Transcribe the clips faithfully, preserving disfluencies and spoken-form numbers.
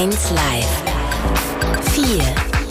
eins Live. vier.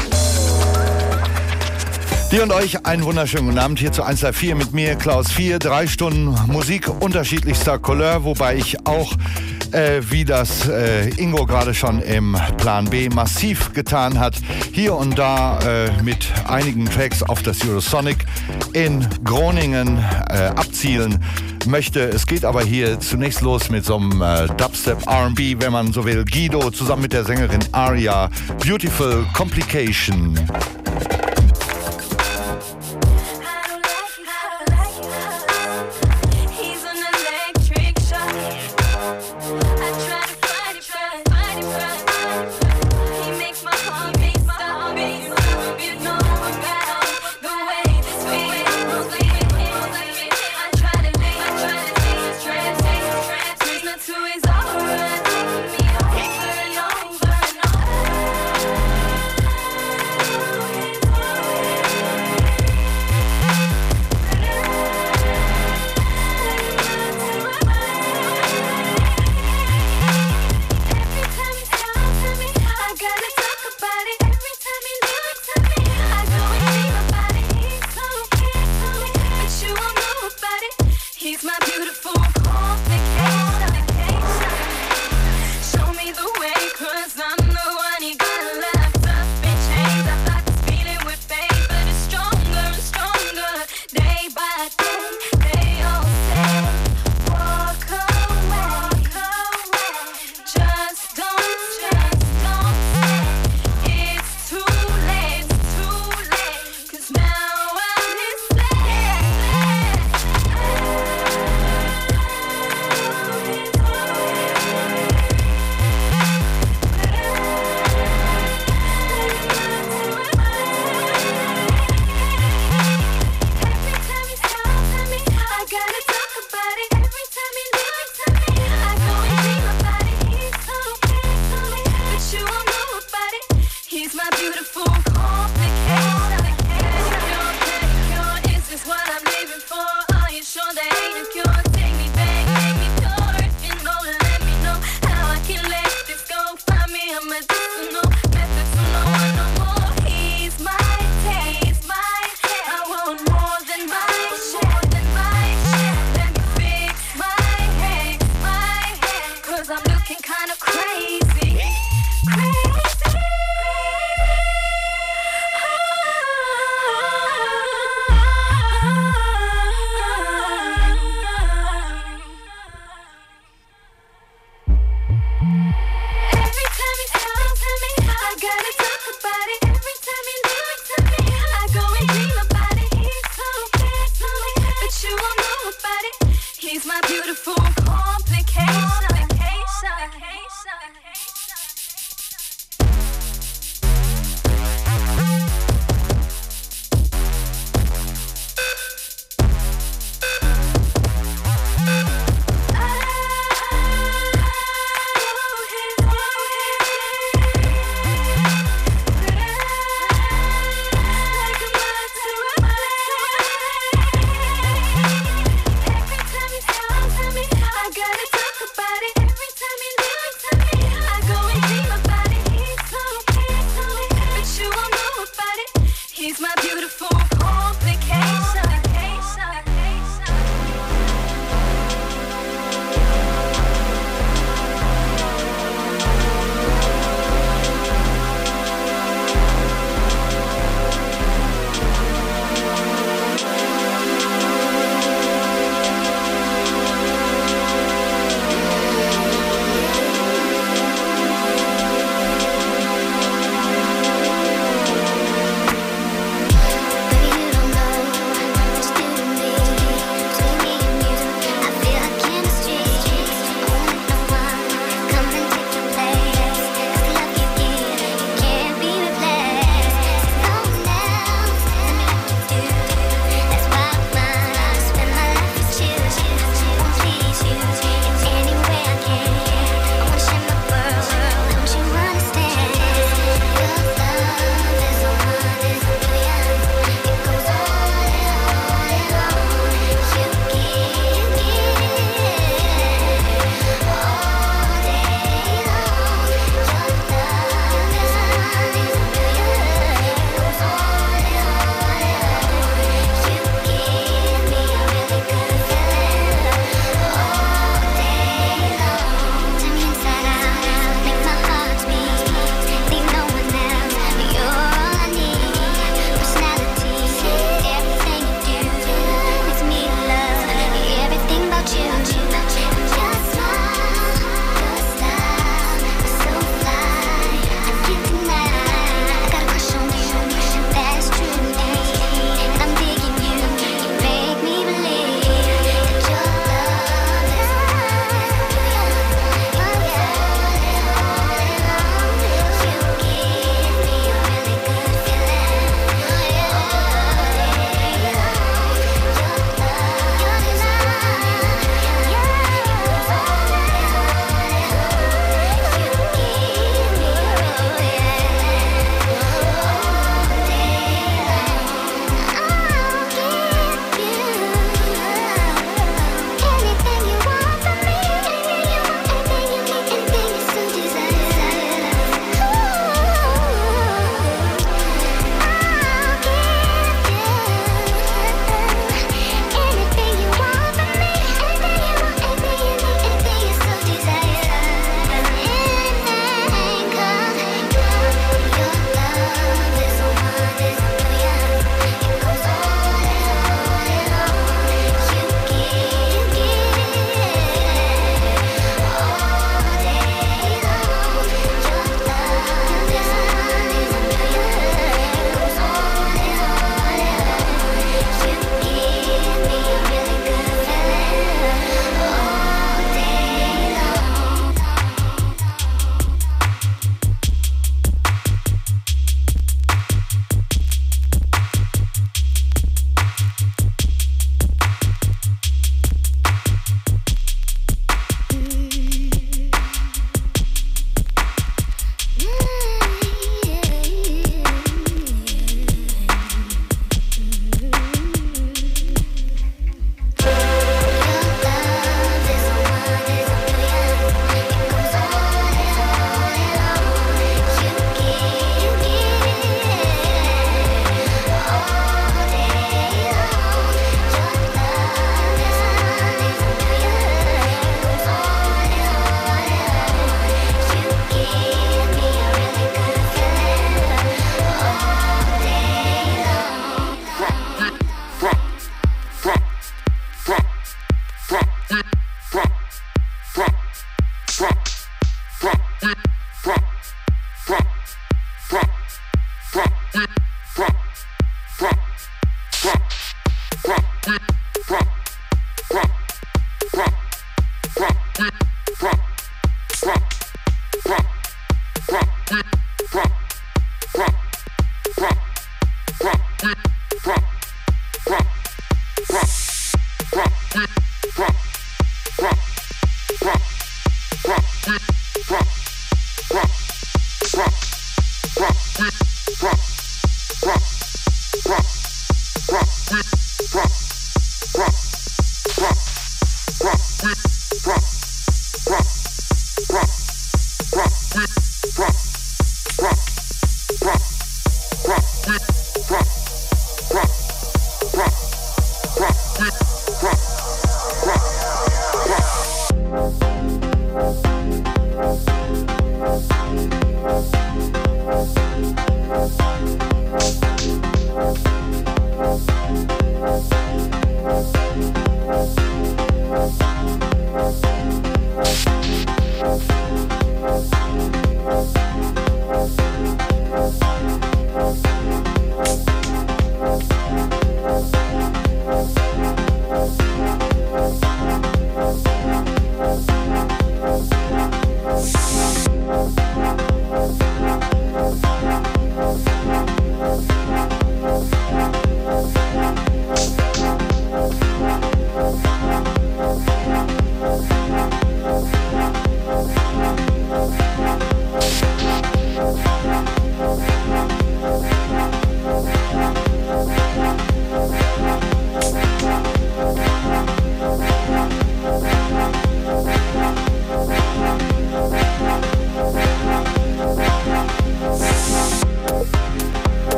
Dir und euch einen wunderschönen guten Abend hier zu eins Live vier mit mir, Klaus vier. Drei Stunden Musik unterschiedlichster Couleur, wobei ich auch, äh, wie das äh, Ingo gerade schon im Plan B massiv getan hat, hier und da äh, mit einigen Tracks auf das Eurosonic in Groningen äh, abzielen möchte. Es geht aber hier zunächst los mit so einem äh, Dubstep R and B, wenn man so will. Guido zusammen mit der Sängerin Aria, Beautiful Complication.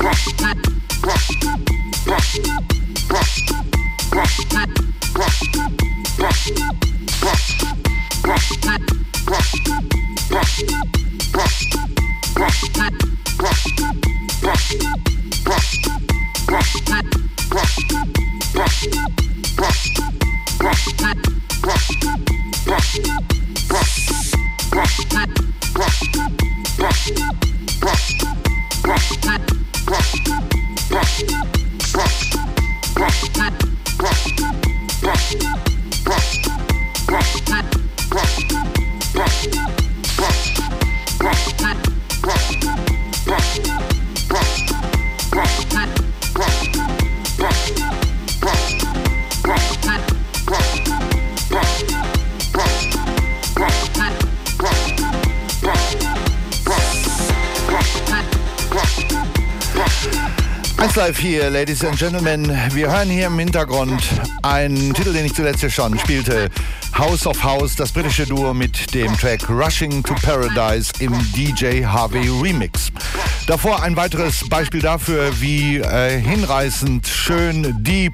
Live hier, Ladies and Gentlemen. Wir hören hier im Hintergrund einen Titel, den ich zuletzt hier schon spielte. House of House, das britische Duo mit dem Track Rushing to Paradise im D J Harvey Remix. Davor ein weiteres Beispiel dafür, wie äh, hinreißend, schön, deep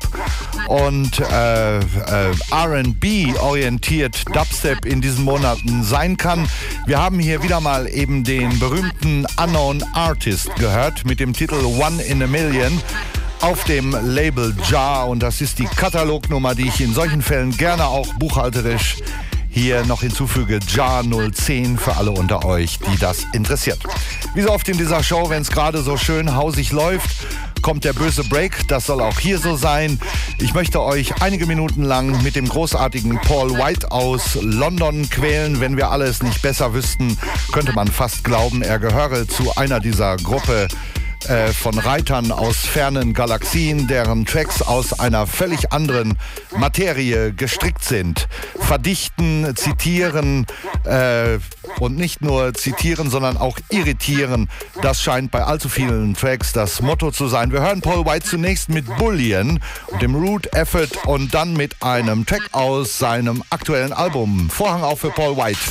und äh, äh, R and B orientiert Dubstep in diesen Monaten sein kann. Wir haben hier wieder mal eben den berühmten Unknown Artist gehört mit dem Titel One in a Million auf dem Label Jar, und das ist die Katalognummer, die ich in solchen Fällen gerne auch buchhalterisch hier noch hinzufüge, Jar null zehn für alle unter euch, die das interessiert. Wie so oft in dieser Show, wenn es gerade so schön hausig läuft, kommt der böse Break. Das soll auch hier so sein. Ich möchte euch einige Minuten lang mit dem großartigen Paul White aus London quälen. Wenn wir alles nicht besser wüssten, könnte man fast glauben, er gehöre zu einer dieser Gruppe äh, von Reitern aus fernen Galaxien, deren Tracks aus einer völlig anderen Materie gestrickt sind. Verdichten, zitieren äh, und nicht nur zitieren, sondern auch irritieren. Das scheint bei allzu vielen Tracks das Motto zu sein. Wir hören Paul White zunächst mit Bullion und dem Root Effort und dann mit einem Track aus seinem aktuellen Album. Vorhang auf für Paul White.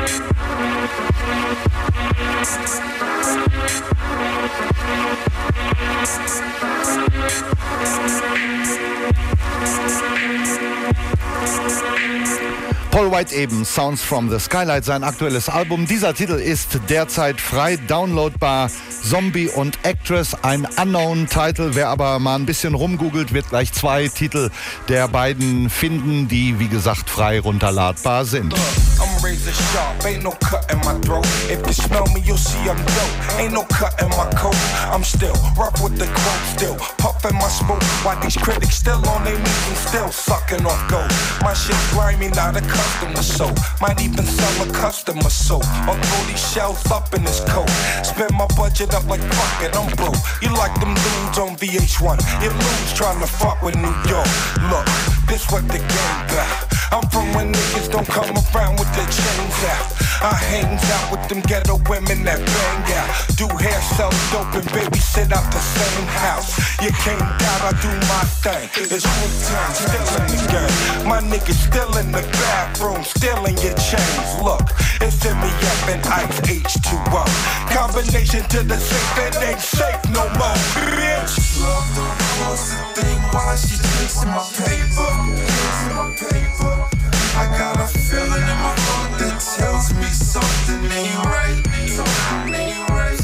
Paul White eben, Sounds from the Skylight, sein aktuelles Album. Dieser Titel ist derzeit frei downloadbar. Zombie und Actress, ein unknown Title. Wer aber mal ein bisschen rumgoogelt, wird gleich zwei Titel der beiden finden, die wie gesagt frei runterladbar sind. I'm razor sharp, ain't no cut in my throat. If you smell me, you'll see I'm dope. Ain't no cut in my coat. I'm still rough with the quote, still puffin' my smoke. While these critics still on their knees and still sucking off gold. My shit grimy, not a customer soap. Might even sell a customer soap. Or throw these shells up in this coat. Spend my budget up like fuck it, I'm broke. You like them dudes on V H one. You lose trying to fuck with New York. Look, this what the game got. I'm from when niggas don't come around with their chains out. I hangs out with them ghetto women that bang out. Do hair, sell dope and babysit out the same house. You can't doubt I do my thing. It's Wu-Tang, still in the game. My niggas still in the bathroom, still in your chains. Look, it's M E F and Ice H two O. Combination to the safe, it ain't safe no more, bitch. Love don't cause a thing while she chasing my paper. Chasing my paper. I got a feeling in my heart that tells me something ain't right. Something ain't right.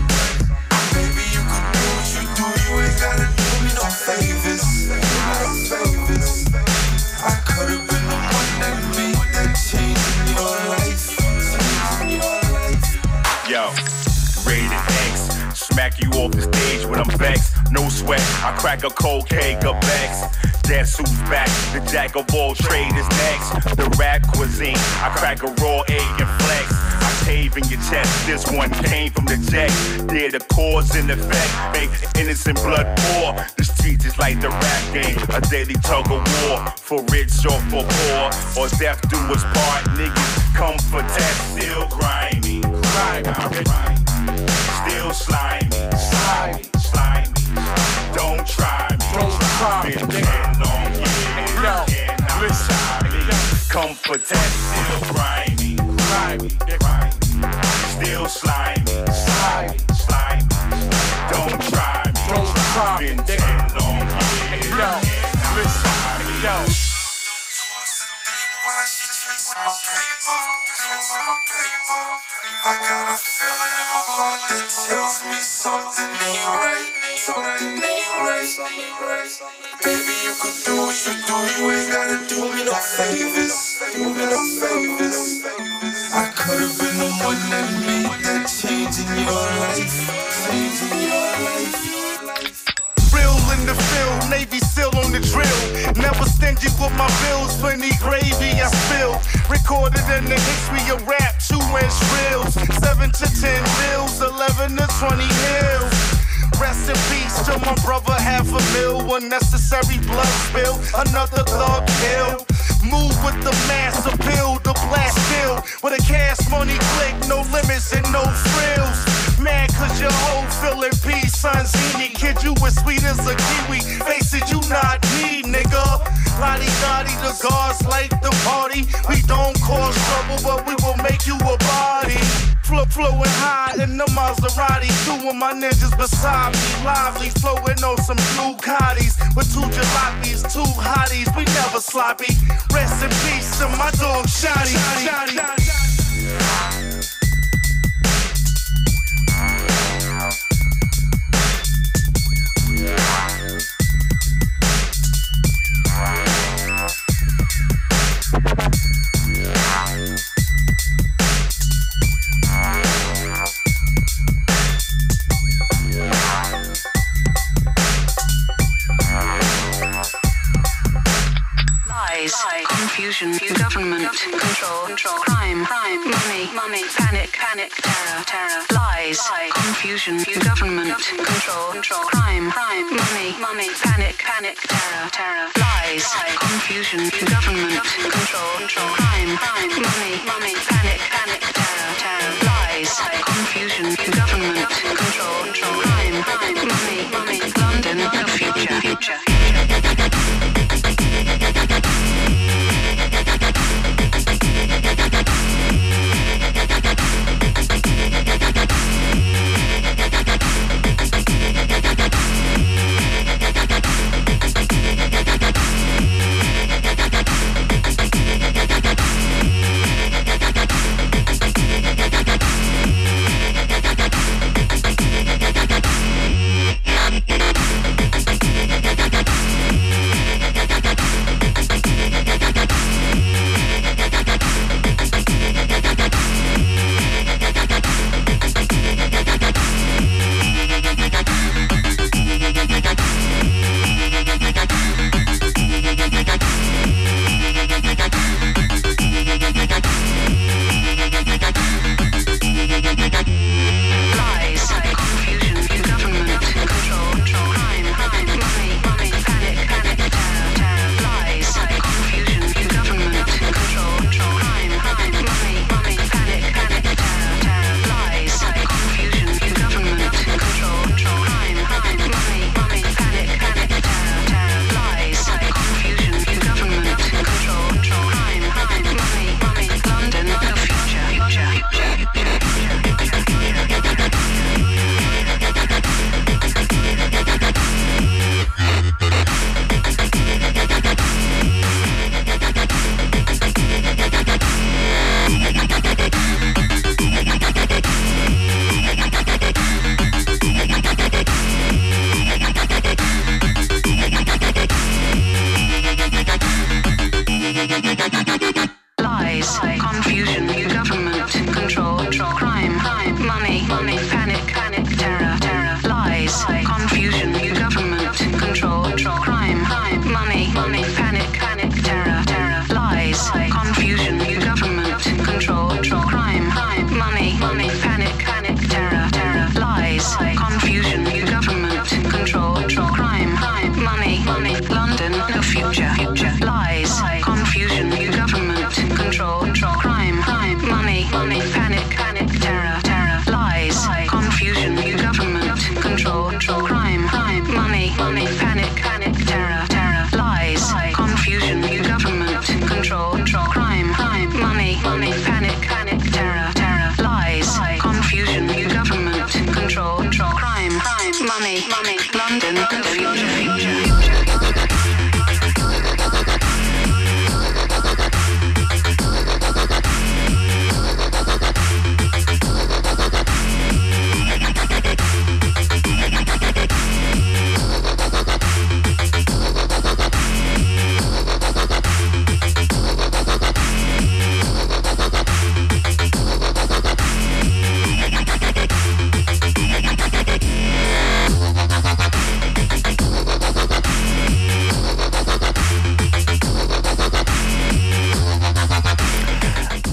Baby, you can do what you do. You ain't gotta do me no favors. No favors. I could've been the one that made that change in your life. Change in your life. Yo, rated X. Smack you off the stage when I'm vexed. No sweat, I crack a cold cake of X. Guess who's back? The jack of all trade is next. The rap cuisine, I crack a raw egg and flex. I cave in your chest, this one came from the jet. Yeah, the cause and effect make innocent blood pour. The streets is like the rap game, a daily tug of war. For rich or for poor, or death do us part. Niggas come for death, still grimy. Grimy. Still slimy, slimy, slimy. Don't try me, don't try me. Been ten long years, cannot listen me. Come for that, still grimy, grimy, grimy. Still slimy, slimy, slimy. Don't try me, don't try me. Been ten long years, cannot listen me. Yo. I got a feeling in my heart that tells me something ain't right. Something ain't right. Baby, you could do what you do. You ain't gotta do me no favors. Do me no favors. I could've been the one that made that change in your life. Change in your life. Real in the field, Navy SEAL on the drill. Never stingy with my bills, plenty gravy I spill. Recorded in the history of rap, two inch reels. Seven to ten bills, eleven to twenty hills. Rest in peace to my brother, half a mil. Unnecessary blood spill, another thug kill. Move with the mass appeal, the blast still. With a cash money click, no limits and no frills. Mad cause your whole feeling peace, son Zini. Kid, you as sweet as a kiwi. Face it, you not me, nigga. Lottie-dottie, the guards like the party. We don't cause trouble, but we will make you a body. Flow, flowing high in the Maserati. Two of my ninjas beside me. Lively, flowing on some blue cotties. With two jalopies, two hotties. We never sloppy. Rest in peace to my dog, Shotty. Confusion, government, control, control, crime, crime, money, money, panic, panic, terror, terror, lies, confusion, government, control, control, crime, crime, money, money, panic, panic, terror, terror, lies, confusion, government, control, control, crime, crime, money, money, panic, panic, terror, terror, lies, confusion, government, control, control, crime, crime, money, money, London, the future, future.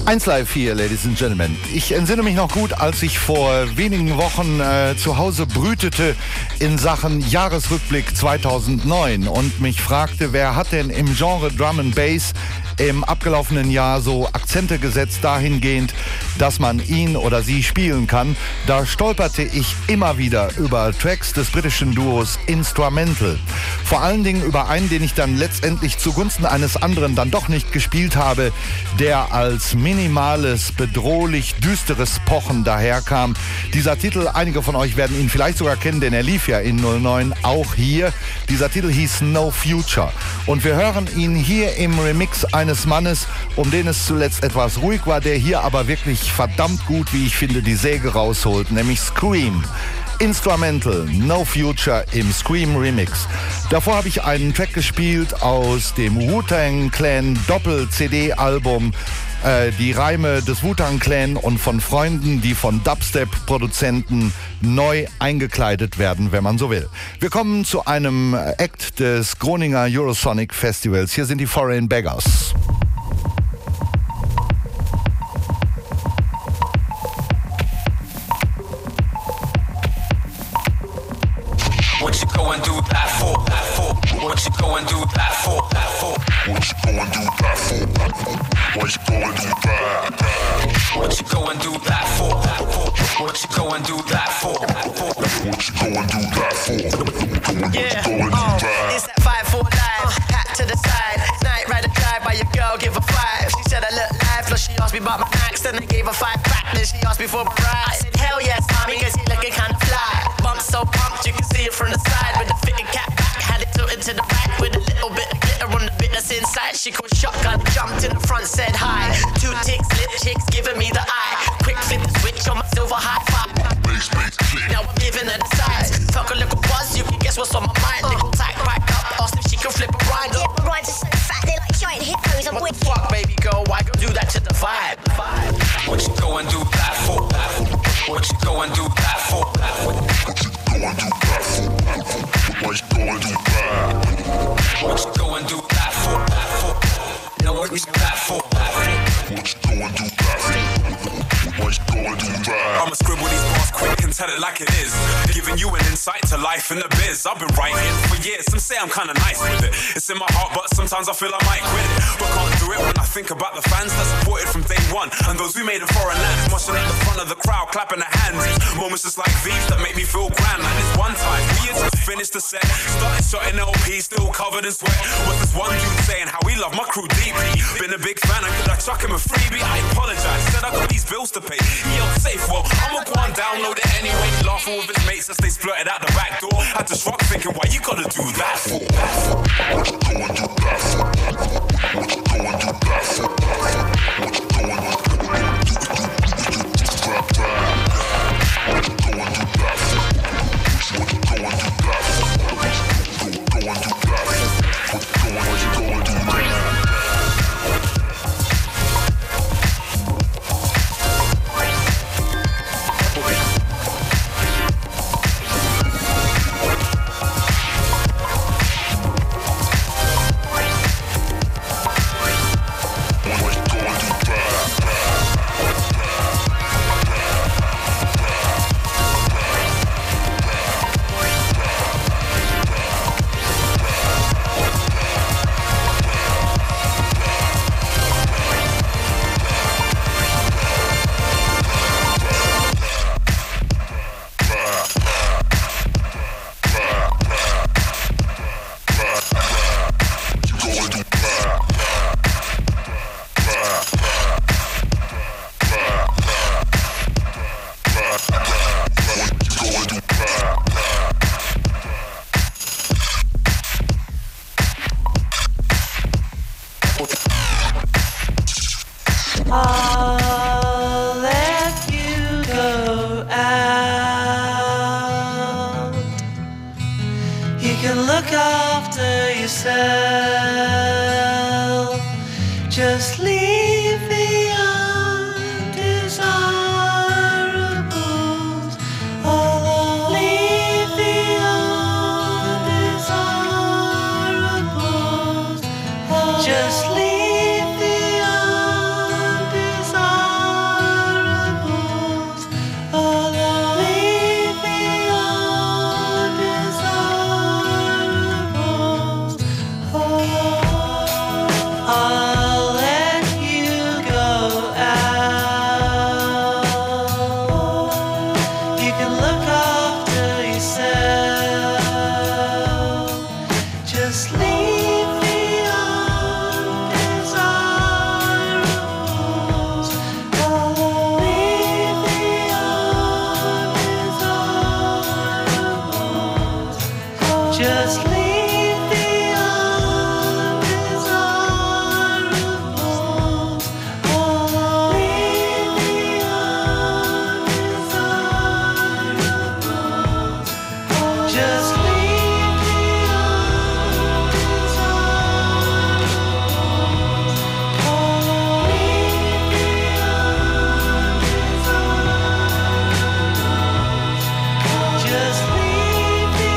eins Live hier, Ladies and Gentlemen. Ich entsinne mich noch gut, als ich vor wenigen Wochen äh, zu Hause brütete in Sachen Jahresrückblick zweitausendneun und mich fragte, wer hat denn im Genre Drum and Bass im abgelaufenen Jahr so Akzente gesetzt dahingehend, dass man ihn oder sie spielen kann. Da stolperte ich immer wieder über Tracks des britischen Duos Instrumental. Vor allen Dingen über einen, den ich dann letztendlich zugunsten eines anderen dann doch nicht gespielt habe, der als minimales, bedrohlich düsteres Pochen daherkam. Dieser Titel, einige von euch werden ihn vielleicht sogar kennen, denn er lief ja in null neun auch hier. Dieser Titel hieß No Future. Und wir hören ihn hier im Remix eines Mannes, um den es zuletzt etwas ruhig war, der hier aber wirklich verdammt gut, wie ich finde, die Säge rausholt, nämlich Scream. Instrumental, No Future im Scream Remix. Davor habe ich einen Track gespielt aus dem Wu-Tang Clan Doppel-C D-Album, äh, die Reime des Wu-Tang Clan und von Freunden, die von Dubstep-Produzenten neu eingekleidet werden, wenn man so will. Wir kommen zu einem Act des Groninger Eurosonic Festivals. Hier sind die Foreign Beggars. What you go and do that for? What you go and do that for? What you go and do that for? What you go and do that? What you go and do that for? What you go and do that for? What you go and do that for? Yeah, oh, it's that five four live, hat to the side, night rider drive by your girl, give her five. She said I look lifeless, she asked me about my knacks, then I gave her five back, then she asked me for my ride. I said hell yes, mommy, cause you looking kinda fly. Bump so pumped, you can see it from the side, with the fitted cap back, had it tilted to the back, with a little bit of glitter on the bit that's inside. She called shotgun, jumped in the front, said hi. Two ticks, lip chicks, giving me the eye. Quick flip the switch on my silver high five. Now I'm giving her the size. Talk a little buzz, you can guess what's on my mind. Little tight back up, asked if she can flip a rhyme. Yeah, my rhymes are so fat, they're like giant hippos. I'm What wicked. the fuck, baby girl, why go do that to the vibe? What you go and do that for? What you go and do that for? What you go and do that for? What you go and do that? What you go and do that for? No, what you that for? What you go and do that for? What you go and do that? I'ma scribble these bars quick and tell it like it is. Giving you an insight to life in the biz. I've been writing for years. Some say I'm kinda nice with it. It's in my heart, but sometimes I feel I might quit it. But can't do it when I think about the fans that supported from day one. And those who made a foreign lands, marching at the front of the crowd, clapping their hands. Moments just like these that make me feel grand. Like this one time, we had just finished the set. Started shotting L P, still covered in sweat. Was this one dude saying how he loved my crew deeply? Been a big fan, and could I chuck him a freebie? I apologize, said I got these bills to pay. He yelled safe, well, I'ma go and download it anyway. Laughing with his mates as they splurted out the back door. Had to shrug thinking, why you gotta do that for? What you go and do that for? What you go and do that for? What you go and do that for? What you go and do that for? What you go and do that for? What you go and do that for? What you go and do that? I'll let you go out. You can look after yourself. Just leave the undesirables alone. Leave the undesirables alone. Just leave the undesirables. Just leave the undesirables alone. Leave the undesirables. Just leave the undesirables alone. Leave the undesirables. Just leave the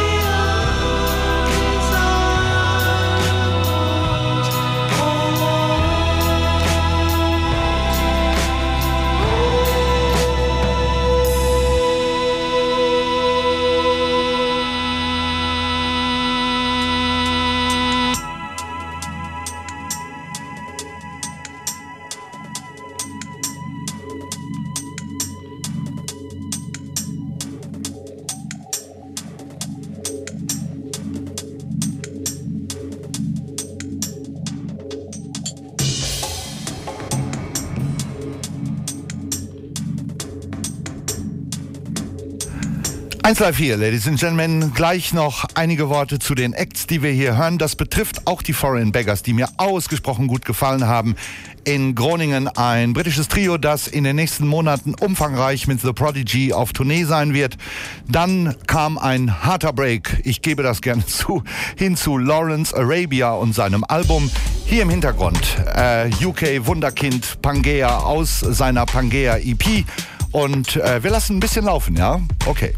eins drei vier, Ladies and Gentlemen, gleich noch einige Worte zu den Acts, die wir hier hören. Das betrifft auch die Foreign Beggars, die mir ausgesprochen gut gefallen haben. In Groningen ein britisches Trio, das in den nächsten Monaten umfangreich mit The Prodigy auf Tournee sein wird. Dann kam ein harter Break, ich gebe das gerne zu, hin zu Lawrence Arabia und seinem Album. Hier im Hintergrund äh, U K-Wunderkind Pangea aus seiner Pangea E P. Und äh, wir lassen ein bisschen laufen, ja? Okay.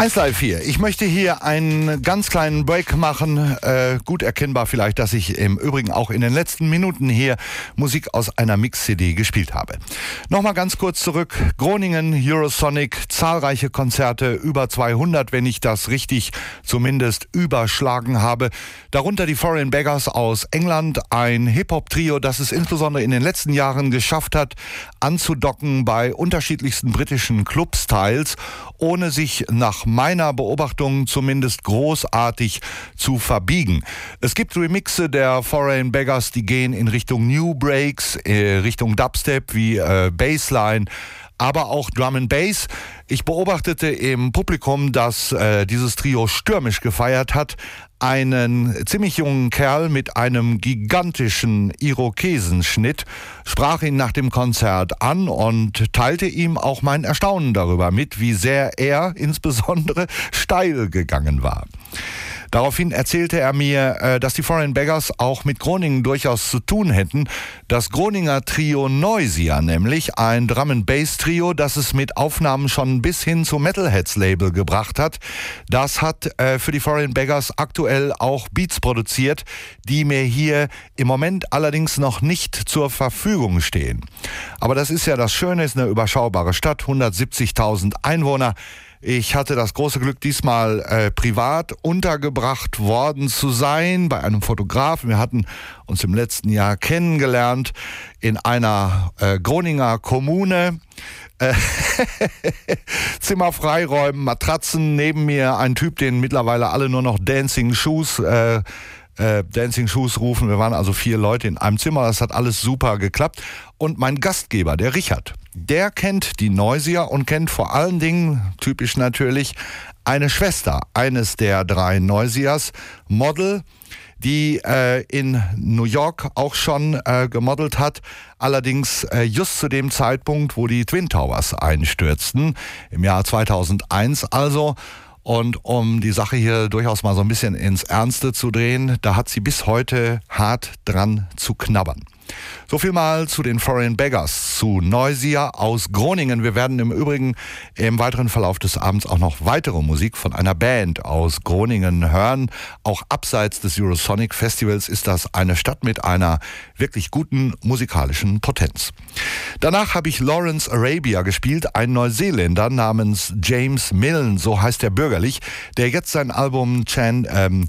eins Live vier. Ich möchte hier einen ganz kleinen Break machen. Äh, gut erkennbar vielleicht, dass ich im Übrigen auch in den letzten Minuten hier Musik aus einer Mix-C D gespielt habe. Nochmal ganz kurz zurück. Groningen, Eurosonic, zahlreiche Konzerte, über zweihundert, wenn ich das richtig zumindest überschlagen habe. Darunter die Foreign Beggars aus England, ein Hip-Hop-Trio, das es insbesondere in den letzten Jahren geschafft hat, anzudocken bei unterschiedlichsten britischen Clubstyles, ohne sich nach meiner Beobachtung zumindest großartig zu verbiegen. Es gibt Remixe der Foreign Beggars, die gehen in Richtung New Breaks, äh, Richtung Dubstep wie äh, Bassline, aber auch Drum and Bass. Ich beobachtete im Publikum, dass äh, dieses Trio stürmisch gefeiert hat, einen ziemlich jungen Kerl mit einem gigantischen Irokesenschnitt, sprach ihn nach dem Konzert an und teilte ihm auch mein Erstaunen darüber mit, wie sehr er insbesondere steil gegangen war. Daraufhin erzählte er mir, dass die Foreign Beggars auch mit Groningen durchaus zu tun hätten. Das Groninger Trio Noisia, nämlich ein Drum-and-Bass-Trio, das es mit Aufnahmen schon bis hin zum Metalheads-Label gebracht hat, das hat äh, für die Foreign Beggars aktuell auch Beats produziert, die mir hier im Moment allerdings noch nicht zur Verfügung stehen. Aber das ist ja das Schöne, ist eine überschaubare Stadt, hundertsiebzigtausend Einwohner. Ich hatte das große Glück, diesmal äh, privat untergebracht worden zu sein bei einem Fotografen. Wir hatten uns im letzten Jahr kennengelernt in einer äh, Groninger Kommune. Äh, Zimmer freiräumen, Matratzen, neben mir ein Typ, den mittlerweile alle nur noch Dancing Shoes äh, Äh, Dancing Shoes rufen. Wir waren also vier Leute in einem Zimmer. Das hat alles super geklappt. Und mein Gastgeber, der Richard, der kennt die Noisia und kennt vor allen Dingen, typisch natürlich, eine Schwester eines der drei Noisias, Model, die äh, in New York auch schon äh, gemodelt hat, allerdings äh, just zu dem Zeitpunkt, wo die Twin Towers einstürzten, im Jahr zweitausendeins also. Und um die Sache hier durchaus mal so ein bisschen ins Ernste zu drehen, da hat sie bis heute hart dran zu knabbern. So viel mal zu den Foreign Beggars, zu Noisia aus Groningen. Wir werden im Übrigen im weiteren Verlauf des Abends auch noch weitere Musik von einer Band aus Groningen hören. Auch abseits des Eurosonic Festivals ist das eine Stadt mit einer wirklich guten musikalischen Potenz. Danach habe ich Lawrence Arabia gespielt, ein Neuseeländer namens James Milne, so heißt er bürgerlich, der jetzt sein Album Chan, ähm,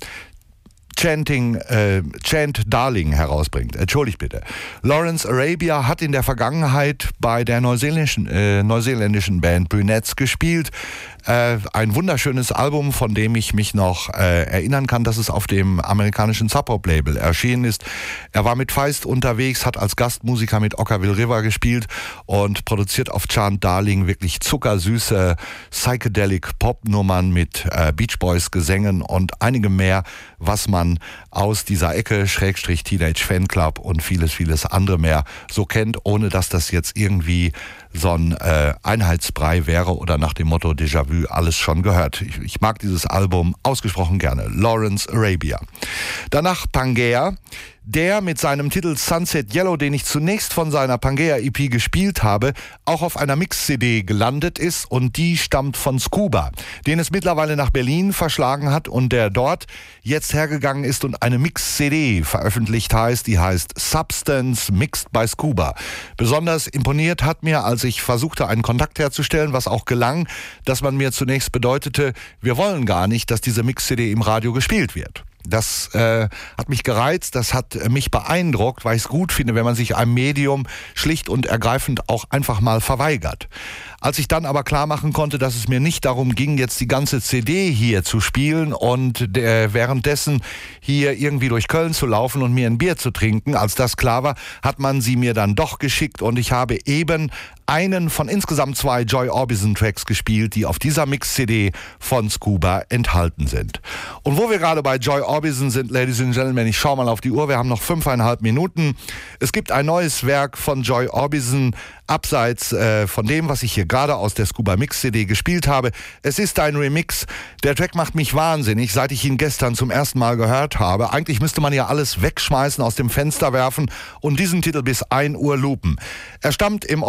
Chanting, äh, Chant Darling herausbringt. Entschuldigt bitte. Lawrence Arabia hat in der Vergangenheit bei der neuseeländischen, äh, neuseeländischen Band Brunettes gespielt. Äh, ein wunderschönes Album, von dem ich mich noch äh, erinnern kann, dass es auf dem amerikanischen Sub Pop Label erschienen ist. Er war mit Feist unterwegs, hat als Gastmusiker mit Ockerville River gespielt und produziert auf Chant Darling wirklich zuckersüße Psychedelic Pop-Nummern mit äh, Beach Boys Gesängen und einigem mehr, was man aus dieser Ecke, Schrägstrich Teenage Fanclub und vieles, vieles andere mehr so kennt, ohne dass das jetzt irgendwie so ein äh, Einheitsbrei wäre oder nach dem Motto Déjà-vu alles schon gehört. Ich, ich mag dieses Album ausgesprochen gerne. Lawrence Arabia. Danach Pangea, der mit seinem Titel Sunset Yellow, den ich zunächst von seiner Pangea-E P gespielt habe, auch auf einer Mix-C D gelandet ist und die stammt von Scuba, den es mittlerweile nach Berlin verschlagen hat und der dort jetzt hergegangen ist und eine Mix-C D veröffentlicht heißt, die heißt Substance Mixed by Scuba. Besonders imponiert hat mir, als ich versuchte, einen Kontakt herzustellen, was auch gelang, dass man mir zunächst bedeutete, wir wollen gar nicht, dass diese Mix-C D im Radio gespielt wird. Das äh, hat mich gereizt, das hat mich beeindruckt, weil ich es gut finde, wenn man sich einem Medium schlicht und ergreifend auch einfach mal verweigert. Als ich dann aber klar machen konnte, dass es mir nicht darum ging, jetzt die ganze C D hier zu spielen und äh, währenddessen hier irgendwie durch Köln zu laufen und mir ein Bier zu trinken, als das klar war, hat man sie mir dann doch geschickt und ich habe eben einen von insgesamt zwei Joy Orbison Tracks gespielt, die auf dieser Mix-C D von Scuba enthalten sind. Und wo wir gerade bei Joy Orbison sind, Ladies and Gentlemen, ich schaue mal auf die Uhr, wir haben noch fünfeinhalb Minuten. Es gibt ein neues Werk von Joy Orbison, abseits äh, von dem, was ich hier gerade aus der Scuba Mix-C D gespielt habe. Es ist ein Remix. Der Track macht mich wahnsinnig, seit ich ihn gestern zum ersten Mal gehört habe. Eigentlich müsste man ja alles wegschmeißen, aus dem Fenster werfen und diesen Titel bis ein Uhr loopen. Er stammt im Original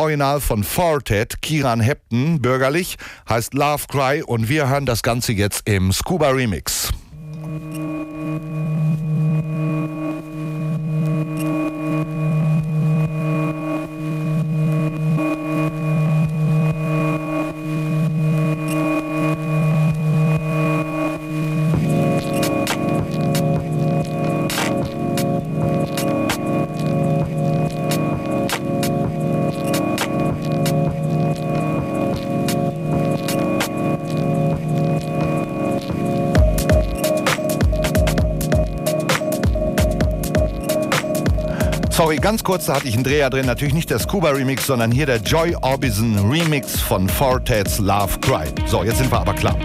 von Fortet, Kieran Hepton, bürgerlich, heißt Love Cry und wir hören das Ganze jetzt im Scuba Remix. Sorry, ganz kurz, da hatte ich einen Dreher drin. Natürlich nicht der Scuba Remix, sondern hier der Joy Orbison Remix von Fortet's Love Cry. So, jetzt sind wir aber klar.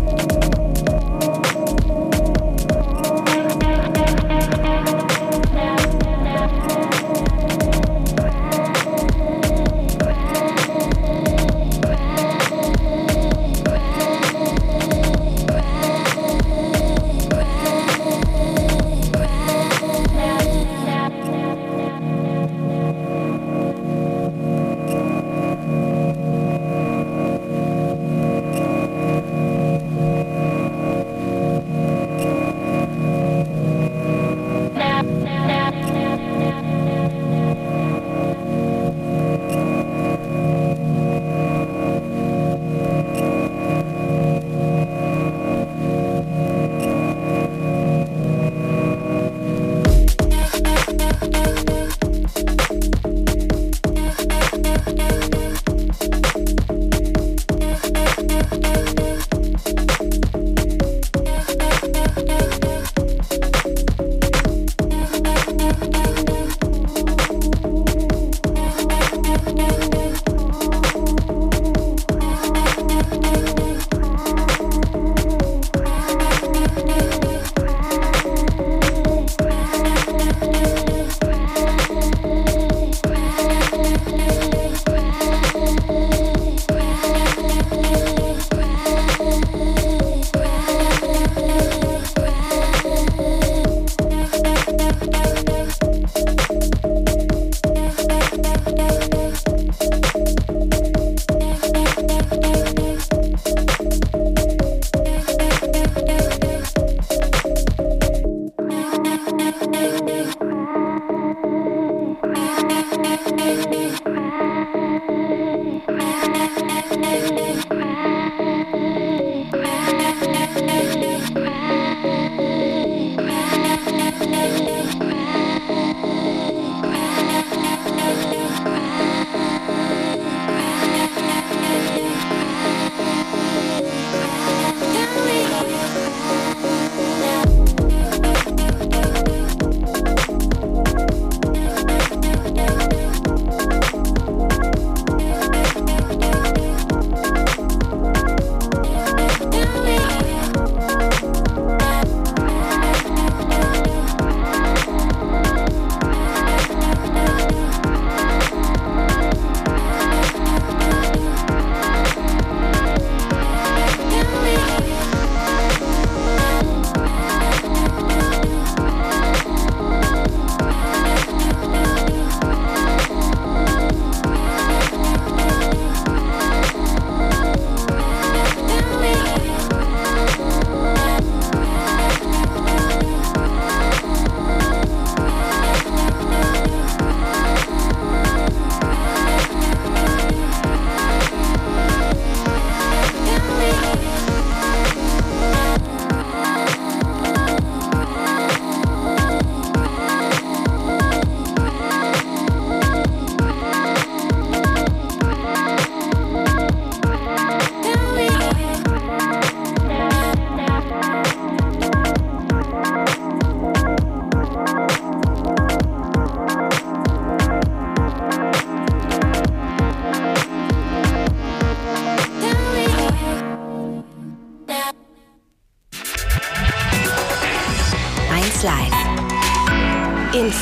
Now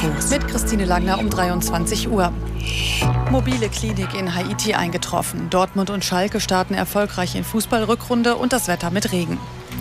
Barfuß. Mit Christine Langner um dreiundzwanzig Uhr. Mobile Klinik in Haiti eingetroffen. Dortmund und Schalke starten erfolgreich in Fußballrückrunde und das Wetter mit Regen.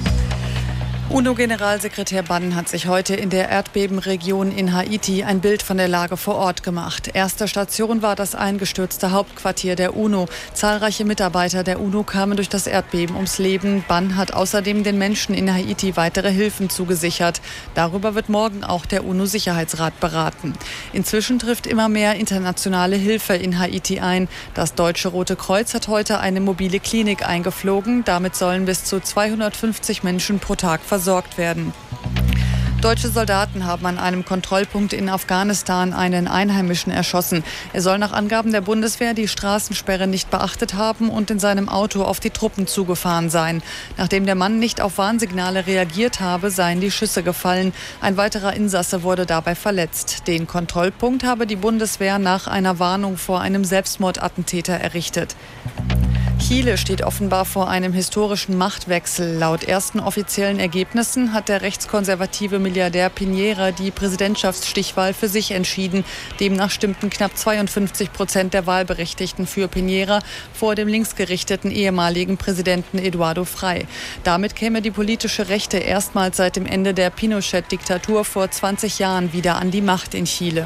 UNO-Generalsekretär Bann hat sich heute in der Erdbebenregion in Haiti ein Bild von der Lage vor Ort gemacht. Erste Station war das eingestürzte Hauptquartier der UNO. Zahlreiche Mitarbeiter der UNO kamen durch das Erdbeben ums Leben. Bann hat außerdem den Menschen in Haiti weitere Hilfen zugesichert. Darüber wird morgen auch der UNO-Sicherheitsrat beraten. Inzwischen trifft immer mehr internationale Hilfe in Haiti ein. Das Deutsche Rote Kreuz hat heute eine mobile Klinik eingeflogen. Damit sollen bis zu zweihundertfünfzig Menschen pro Tag versorgt werden. Deutsche Soldaten haben an einem Kontrollpunkt in Afghanistan einen Einheimischen erschossen. Er soll nach Angaben der Bundeswehr die Straßensperre nicht beachtet haben und in seinem Auto auf die Truppen zugefahren sein. Nachdem der Mann nicht auf Warnsignale reagiert habe, seien die Schüsse gefallen. Ein weiterer Insasse wurde dabei verletzt. Den Kontrollpunkt habe die Bundeswehr nach einer Warnung vor einem Selbstmordattentäter errichtet. Chile steht offenbar vor einem historischen Machtwechsel. Laut ersten offiziellen Ergebnissen hat der rechtskonservative Milliardär Piñera die Präsidentschaftsstichwahl für sich entschieden. Demnach stimmten knapp zweiundfünfzig Prozent der Wahlberechtigten für Piñera vor dem linksgerichteten ehemaligen Präsidenten Eduardo Frei. Damit käme die politische Rechte erstmals seit dem Ende der Pinochet-Diktatur vor zwanzig Jahren wieder an die Macht in Chile.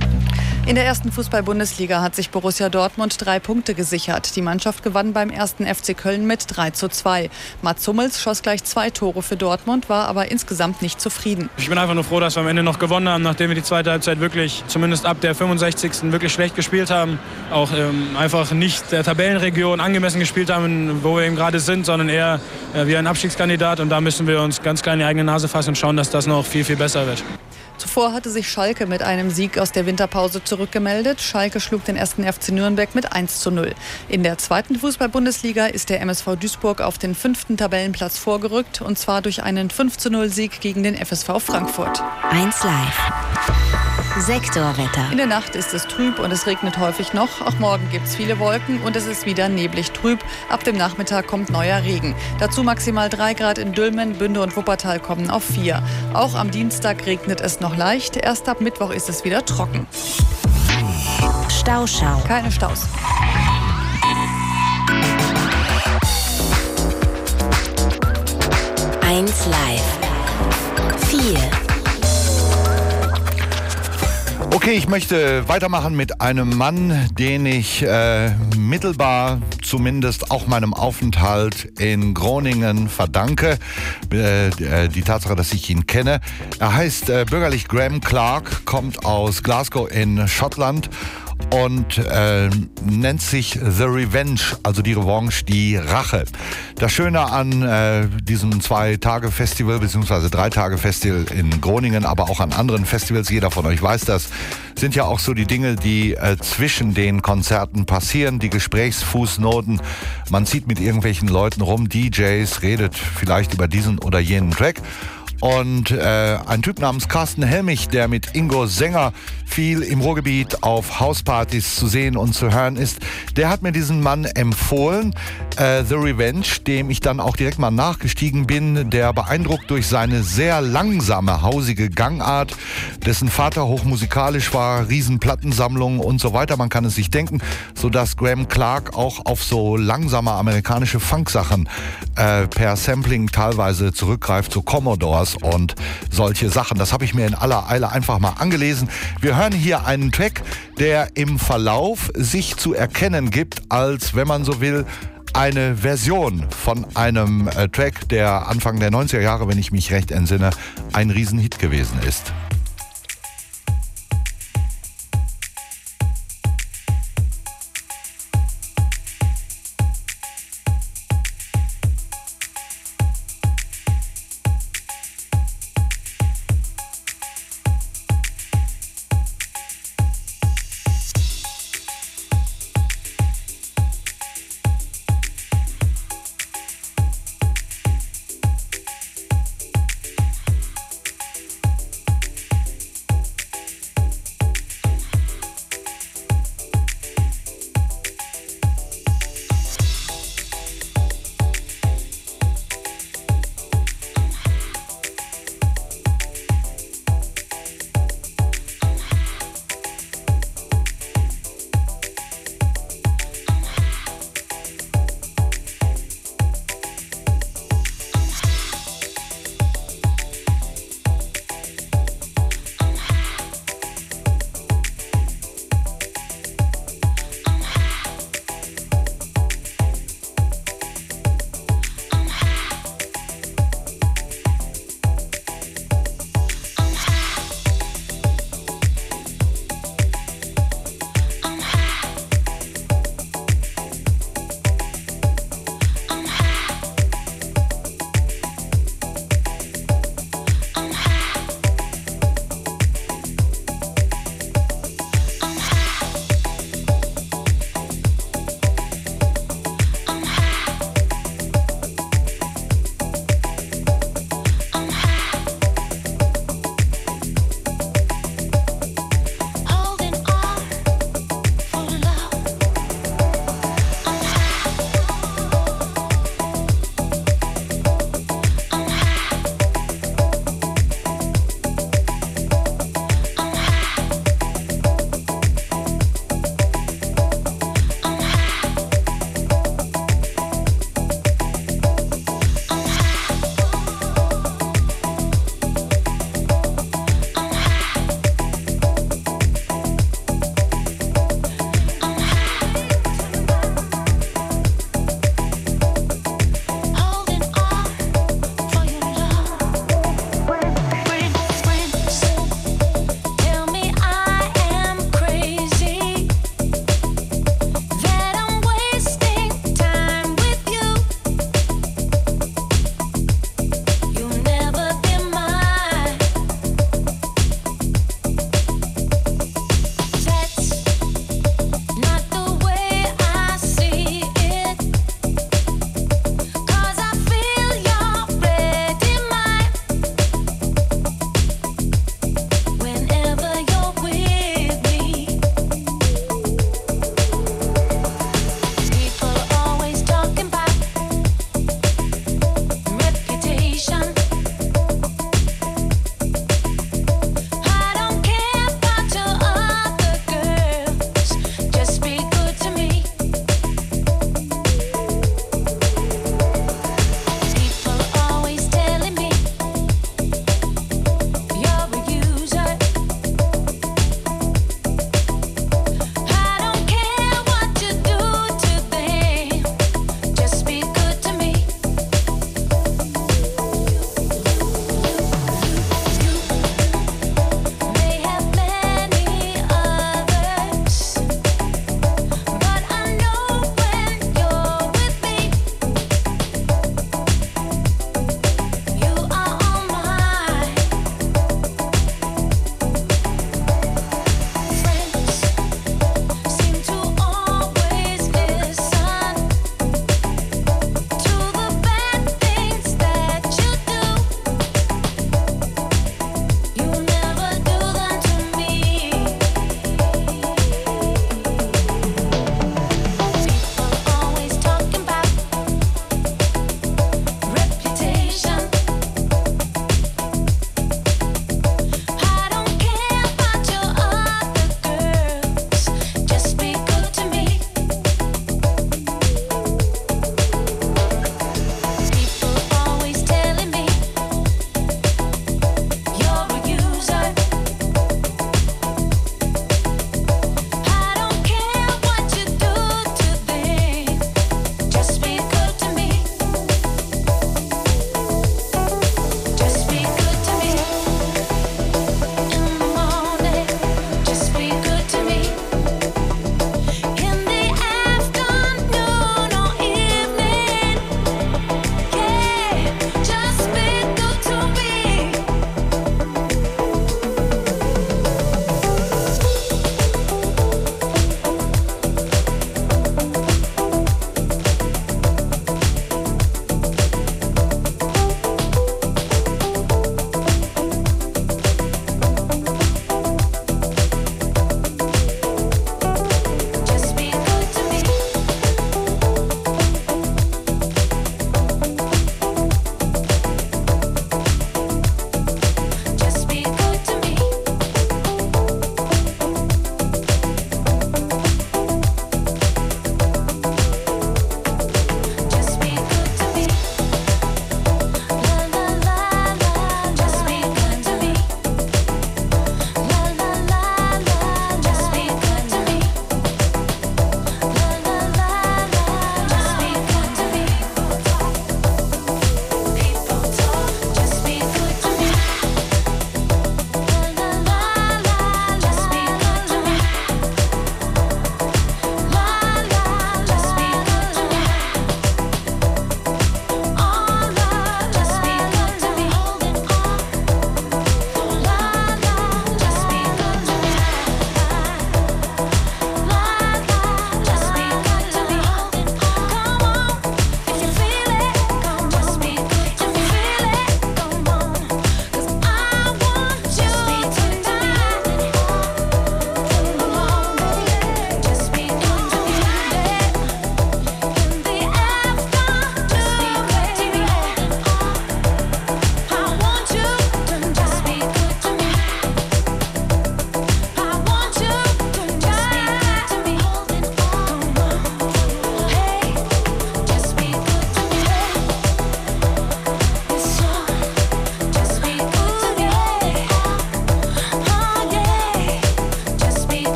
In der ersten Fußball-Bundesliga hat sich Borussia Dortmund drei Punkte gesichert. Die Mannschaft gewann beim ersten F C Köln mit drei zu zwei. Mats Hummels schoss gleich zwei Tore für Dortmund, war aber insgesamt nicht zufrieden. Ich bin einfach nur froh, dass wir am Ende noch gewonnen haben, nachdem wir die zweite Halbzeit wirklich, zumindest ab der fünfundsechzigsten wirklich schlecht gespielt haben. Auch ähm, einfach nicht der Tabellenregion angemessen gespielt haben, wo wir eben gerade sind, sondern eher äh, wie ein Abstiegskandidat. Und da müssen wir uns ganz klar in die eigene Nase fassen und schauen, dass das noch viel, viel besser wird. Zuvor hatte sich Schalke mit einem Sieg aus der Winterpause zurückgemeldet. Schalke schlug den ersten F C Nürnberg mit eins zu null. In der zweiten Fußball-Bundesliga ist der M S V Duisburg auf den fünften Tabellenplatz vorgerückt, und zwar durch einen fünf zu null Sieg gegen den F S V Frankfurt. eins Live. Sektorwetter. In der Nacht ist es trüb und es regnet häufig noch. Auch morgen gibt es viele Wolken und es ist wieder neblig trüb. Ab dem Nachmittag kommt neuer Regen. Dazu maximal drei Grad in Dülmen, Bünde und Wuppertal kommen auf vier. Auch am Dienstag regnet es noch leicht. Erst ab Mittwoch ist es wieder trocken. Stauschau. Keine Staus. eins Live. vier. Okay, ich möchte weitermachen mit einem Mann, den ich äh, mittelbar zumindest auch meinem Aufenthalt in Groningen verdanke. Äh, die Tatsache, dass ich ihn kenne. Er heißt äh, bürgerlich Graham Clark, kommt aus Glasgow in Schottland und äh, nennt sich The Revenge, also die Revanche, die Rache. Das Schöne an äh, diesem Zwei-Tage-Festival bzw. Drei-Tage-Festival in Groningen, aber auch an anderen Festivals, jeder von euch weiß das, sind ja auch so die Dinge, die äh, zwischen den Konzerten passieren, die Gesprächsfußnoten. Man zieht mit irgendwelchen Leuten rum, D Js, redet vielleicht über diesen oder jenen Track. Und äh, ein Typ namens Carsten Helmich, der mit Ingo Sänger viel im Ruhrgebiet auf Hauspartys zu sehen und zu hören ist, der hat mir diesen Mann empfohlen, äh, The Revenge, dem ich dann auch direkt mal nachgestiegen bin, der beeindruckt durch seine sehr langsame, hausige Gangart, dessen Vater hochmusikalisch war, Riesenplattensammlung und so weiter, man kann es sich denken, sodass Graham Clark auch auf so langsame amerikanische Funksachen äh, per Sampling teilweise zurückgreift, so Commodores und solche Sachen. Das habe ich mir in aller Eile einfach mal angelesen. Wir hören hier einen Track, der im Verlauf sich zu erkennen gibt, als, wenn man so will, eine Version von einem äh, Track, der Anfang der neunziger Jahre, wenn ich mich recht entsinne, ein Riesenhit gewesen ist.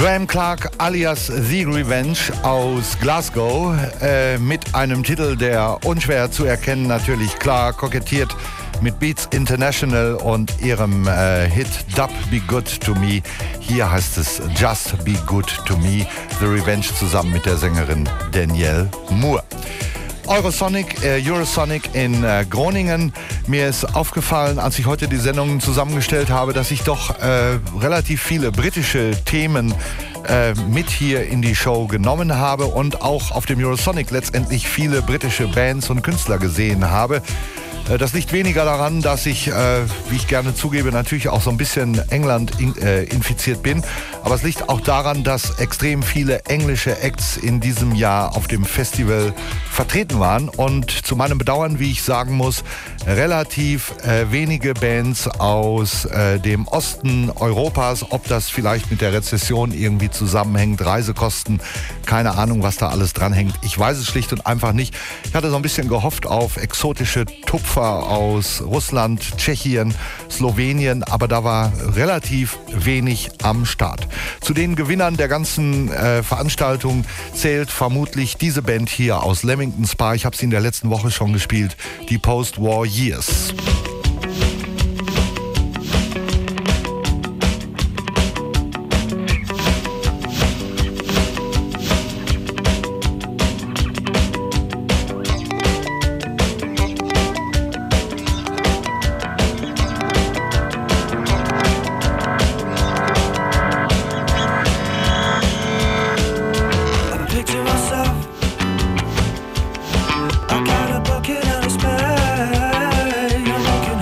Graham Clark alias The Revenge aus Glasgow äh, mit einem Titel, der unschwer zu erkennen natürlich klar kokettiert mit Beats International und ihrem äh, Hit Dub Be Good To Me. Hier heißt es Just Be Good To Me. The Revenge zusammen mit der Sängerin Danielle Moore. Eurosonic, äh, Eurosonic in äh, Groningen. Mir ist aufgefallen, als ich heute die Sendungen zusammengestellt habe, dass ich doch äh, relativ viele britische Themen äh, mit hier in die Show genommen habe und auch auf dem Eurosonic letztendlich viele britische Bands und Künstler gesehen habe. Das liegt weniger daran, dass ich, äh, wie ich gerne zugebe, natürlich auch so ein bisschen England in, äh, infiziert bin. Aber es liegt auch daran, dass extrem viele englische Acts in diesem Jahr auf dem Festival vertreten waren. Und zu meinem Bedauern, wie ich sagen muss, relativ äh, wenige Bands aus äh, dem Osten Europas. Ob das vielleicht mit der Rezession irgendwie zusammenhängt, Reisekosten, keine Ahnung, was da alles dranhängt. Ich weiß es schlicht und einfach nicht. Ich hatte so ein bisschen gehofft auf exotische Tupfer aus Russland, Tschechien, Slowenien, aber da war relativ wenig am Start. Zu den Gewinnern der ganzen äh, Veranstaltung zählt vermutlich diese Band hier aus Leamington Spa. Ich habe sie in der letzten Woche schon gespielt, die Post-War Years. I got a bucket and a spade. I'm looking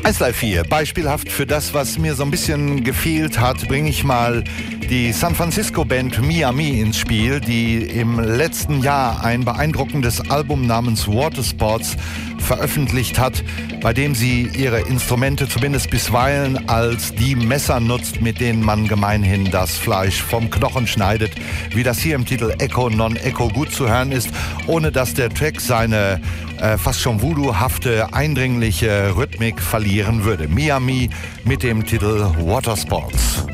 eins drei vier, beispielhaft für das, was mir so ein bisschen gefehlt hat, bringe ich mal die San Francisco-Band Miami ins Spiel, die im letzten Jahr ein beeindruckendes Album namens Watersports veröffentlicht hat, bei dem sie ihre Instrumente zumindest bisweilen als die Messer nutzt, mit denen man gemeinhin das Fleisch vom Knochen schneidet, wie das hier im Titel Echo Non Echo gut zu hören ist, ohne dass der Track seine äh, fast schon voodoo-hafte, eindringliche Rhythmik verlieren würde. Miami mit dem Titel Watersports.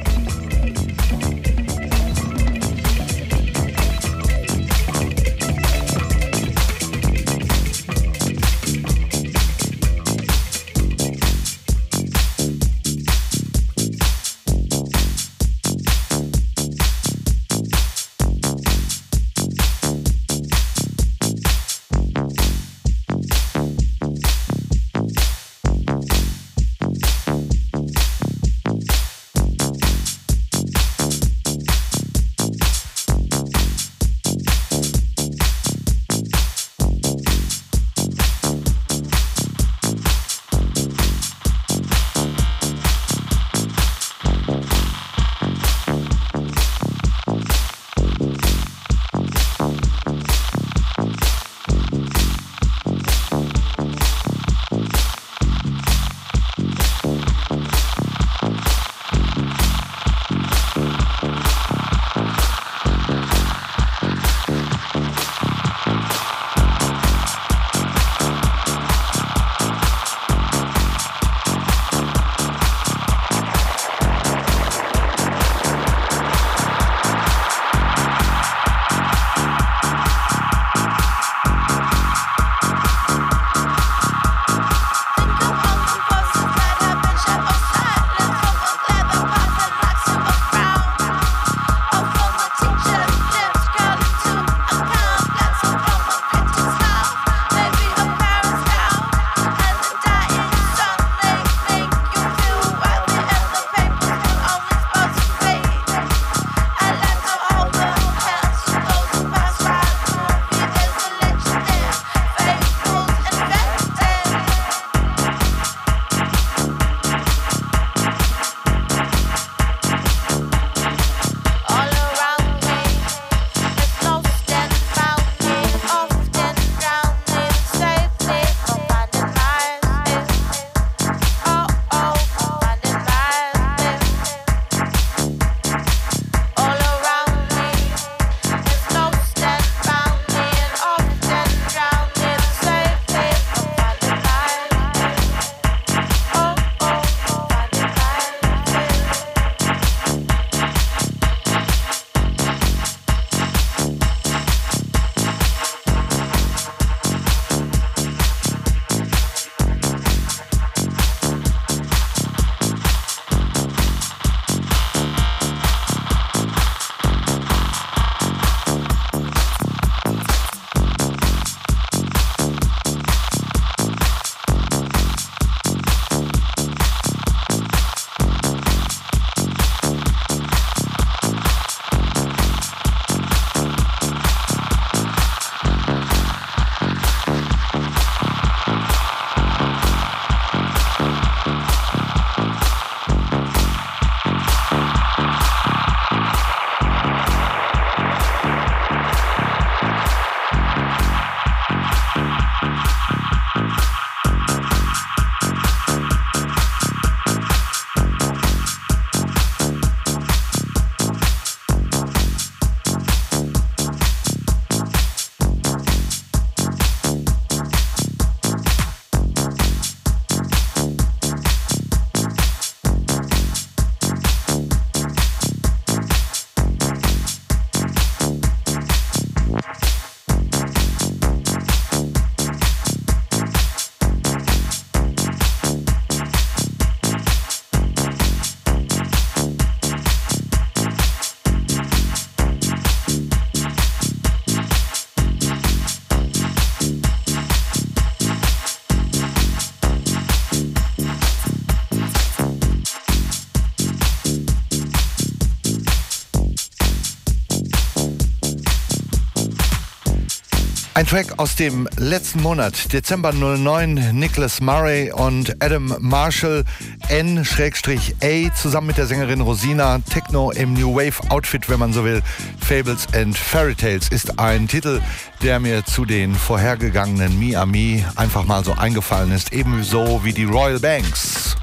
Ein Track aus dem letzten Monat, Dezember null neun, Nicholas Murray und Adam Marshall, N A zusammen mit der Sängerin Rosina, Techno im New Wave Outfit, wenn man so will. Fables and Fairy Tales ist ein Titel, der mir zu den vorhergegangenen Me A Me einfach mal so eingefallen ist, ebenso wie die Royal Banks.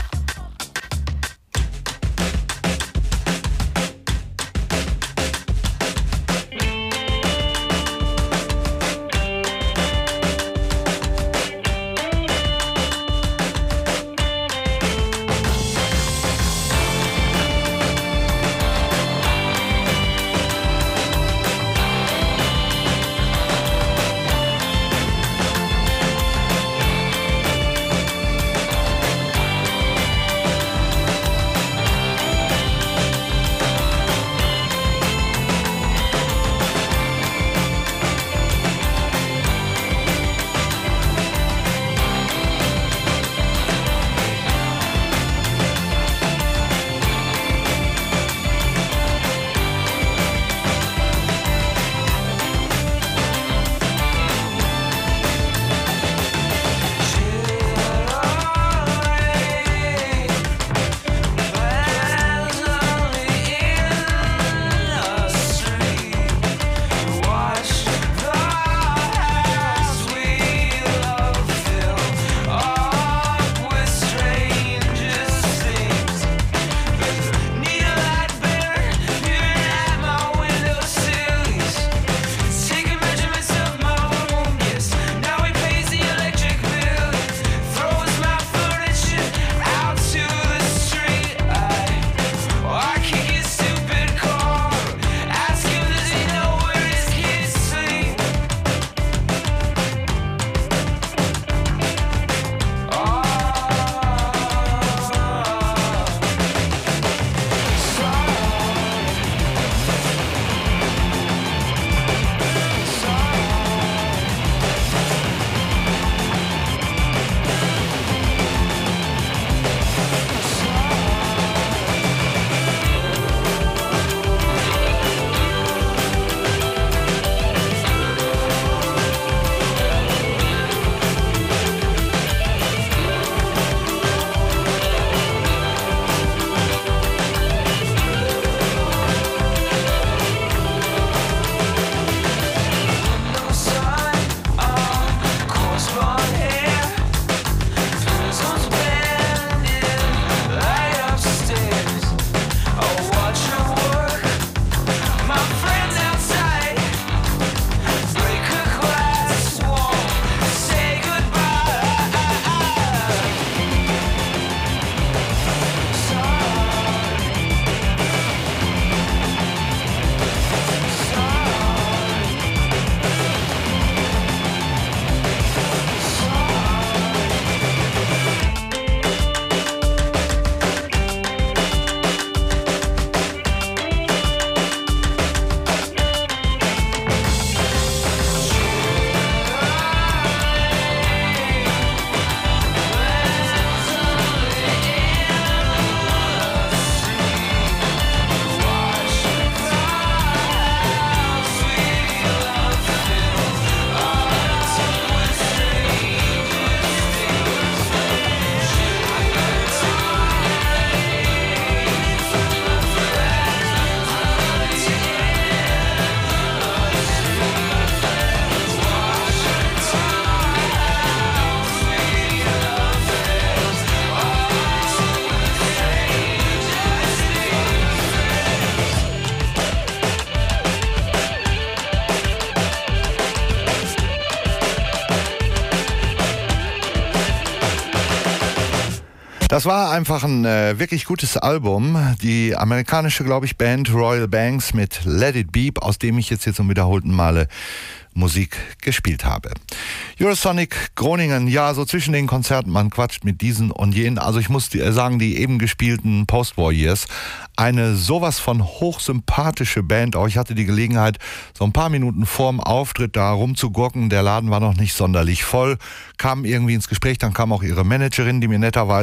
Das war einfach ein äh, wirklich gutes Album. Die amerikanische, glaube ich, Band Royal Banks mit Let It Beep, aus dem ich jetzt hier zum wiederholten Male Musik gespielt habe. Eurosonic Groningen, ja, so zwischen den Konzerten, man quatscht mit diesen und jenen. Also ich muss sagen, die eben gespielten Post-War Years, eine sowas von hochsympathische Band. Auch ich hatte die Gelegenheit, so ein paar Minuten vorm Auftritt da rumzugurken. Der Laden war noch nicht sonderlich voll, kam irgendwie ins Gespräch. Dann kam auch ihre Managerin, die mir netterweise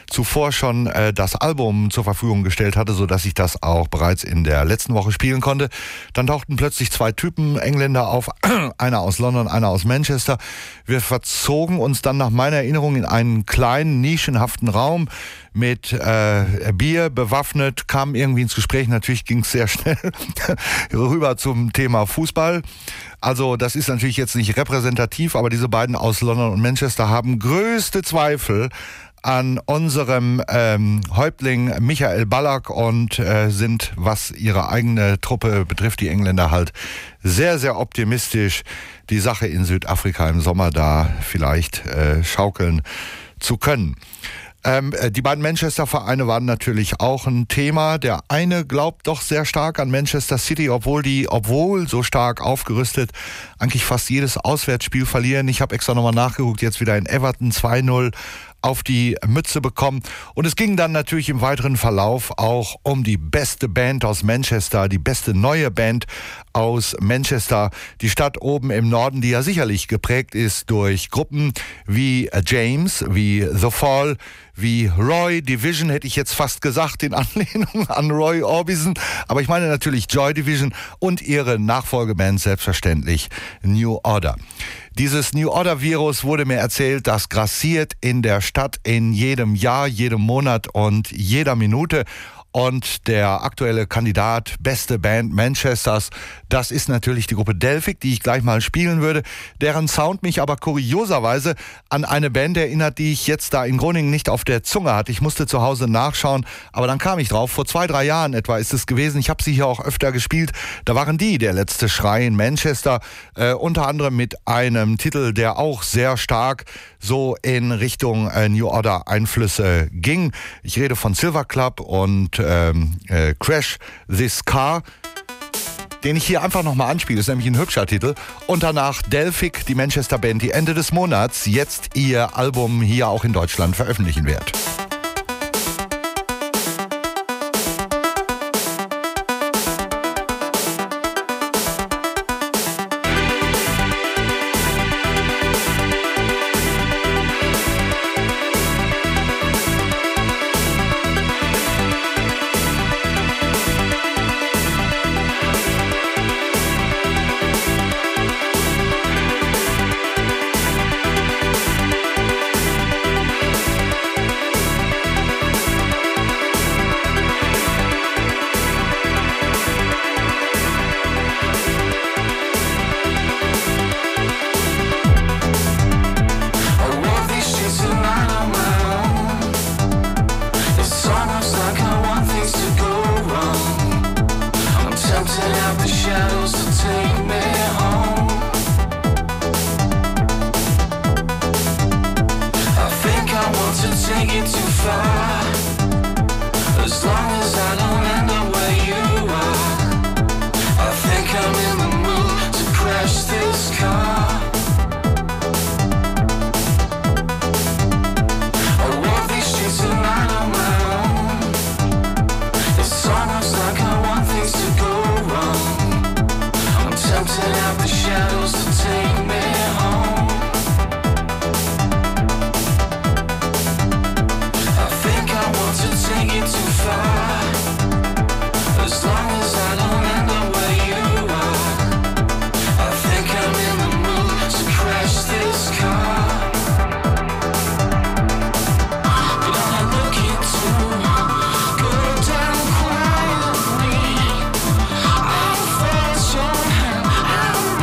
zuvor schon äh, das Album zur Verfügung gestellt hatte, sodass ich das auch bereits in der letzten Woche spielen konnte. Dann tauchten plötzlich zwei Typen Engländer auf, einer aus London, einer aus Manchester. Wir verzogen uns dann nach meiner Erinnerung in einen kleinen, nischenhaften Raum mit äh, Bier bewaffnet, kamen irgendwie ins Gespräch. Natürlich ging es sehr schnell rüber zum Thema Fußball. Also das ist natürlich jetzt nicht repräsentativ, aber diese beiden aus London und Manchester haben größte Zweifel an unserem ähm, Häuptling Michael Ballack und äh, sind, was ihre eigene Truppe betrifft, die Engländer halt sehr, sehr optimistisch, die Sache in Südafrika im Sommer da vielleicht äh, schaukeln zu können. Ähm, die beiden Manchester-Vereine waren natürlich auch ein Thema. Der eine glaubt doch sehr stark an Manchester City, obwohl die, obwohl so stark aufgerüstet, eigentlich fast jedes Auswärtsspiel verlieren. Ich habe extra nochmal nachgeguckt, jetzt wieder in Everton zwei null auf die Mütze bekommen. Und es ging dann natürlich im weiteren Verlauf auch um die beste Band aus Manchester, die beste neue Band aus Manchester, die Stadt oben im Norden, die ja sicherlich geprägt ist durch Gruppen wie James, wie The Fall, wie Roy Division, hätte ich jetzt fast gesagt, in Anlehnung an Roy Orbison. Aber ich meine natürlich Joy Division und ihre Nachfolgeband selbstverständlich New Order. Dieses New Order Virus, wurde mir erzählt, das grassiert in der Stadt in jedem Jahr, jedem Monat und jeder Minute. Und der aktuelle Kandidat, beste Band Manchesters, das ist natürlich die Gruppe Delphic, die ich gleich mal spielen würde, deren Sound mich aber kurioserweise an eine Band erinnert, die ich jetzt da in Groningen nicht auf der Zunge hatte. Ich musste zu Hause nachschauen, aber dann kam ich drauf. Vor zwei, drei Jahren etwa ist es gewesen. Ich habe sie hier auch öfter gespielt. Da waren die der letzte Schrei in Manchester, äh, unter anderem mit einem Titel, der auch sehr stark so in Richtung äh, New Order Einflüsse ging. Ich rede von Silver Club und ähm, äh, Crash This Car, den ich hier einfach nochmal anspiele. Das ist nämlich ein hübscher Titel. Und danach Delphic, die Manchester Band, die Ende des Monats jetzt ihr Album hier auch in Deutschland veröffentlichen wird. I'm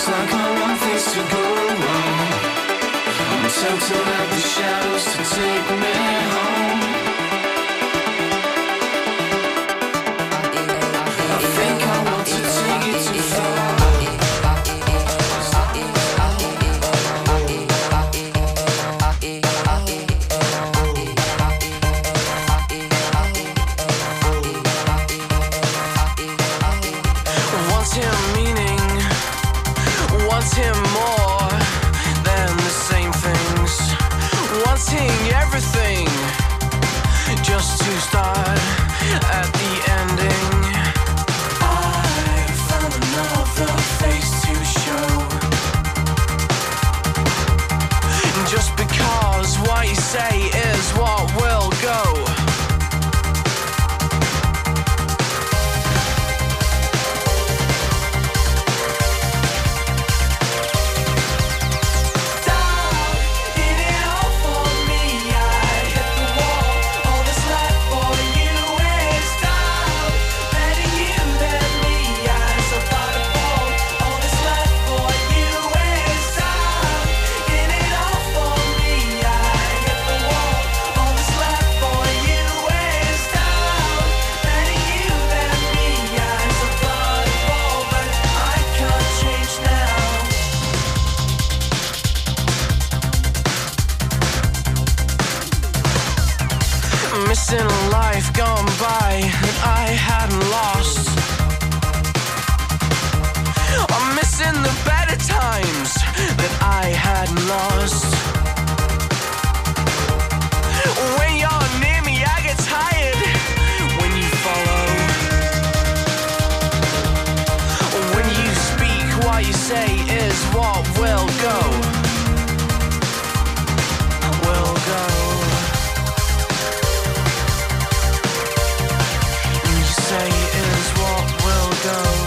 Feels like I want things to go wrong. I'm tempted at the shadows to take me home. I think I want to take it too far. Wants him meaning, wants him more than the same things, wanting everything just to start at the ending. I found another face to show, just because what you say is what will go. Missing a life gone by that I hadn't lost. I'm missing the better times that I hadn't lost. When you're near me, I get tired. When you follow, when you speak, what you say is what will go. Will go. Say is what will go.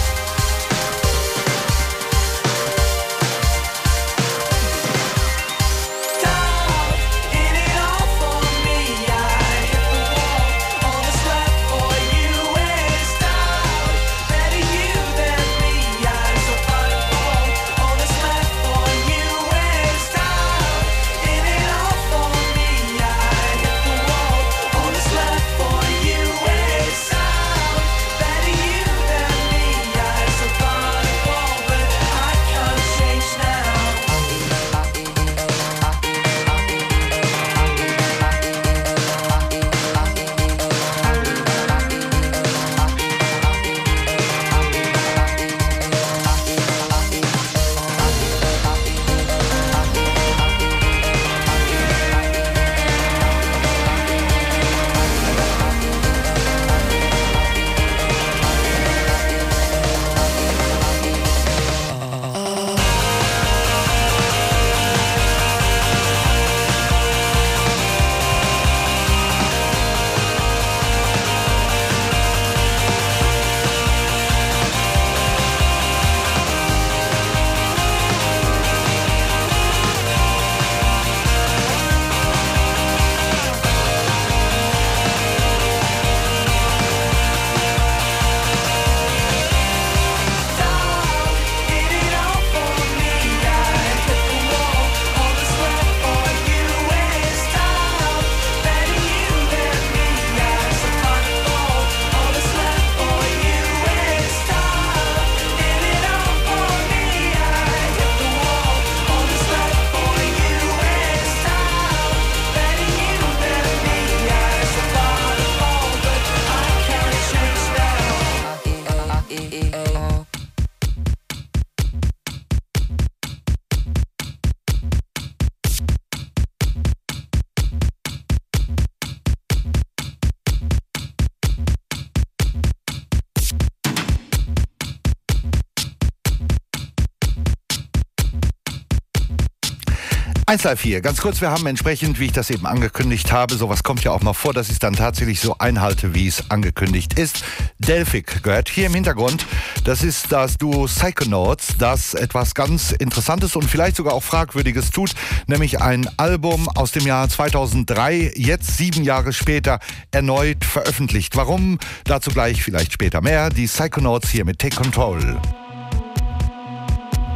eins drei vier, ganz kurz, wir haben entsprechend, wie ich das eben angekündigt habe, sowas kommt ja auch mal vor, dass ich es dann tatsächlich so einhalte, wie es angekündigt ist. Delphic gehört hier im Hintergrund. Das ist das Duo Psychonauts, das etwas ganz Interessantes und vielleicht sogar auch Fragwürdiges tut, nämlich ein Album aus dem Jahr zweitausenddrei, jetzt sieben Jahre später erneut veröffentlicht. Warum? Dazu gleich vielleicht später mehr. Die Psychonauts hier mit Take Control.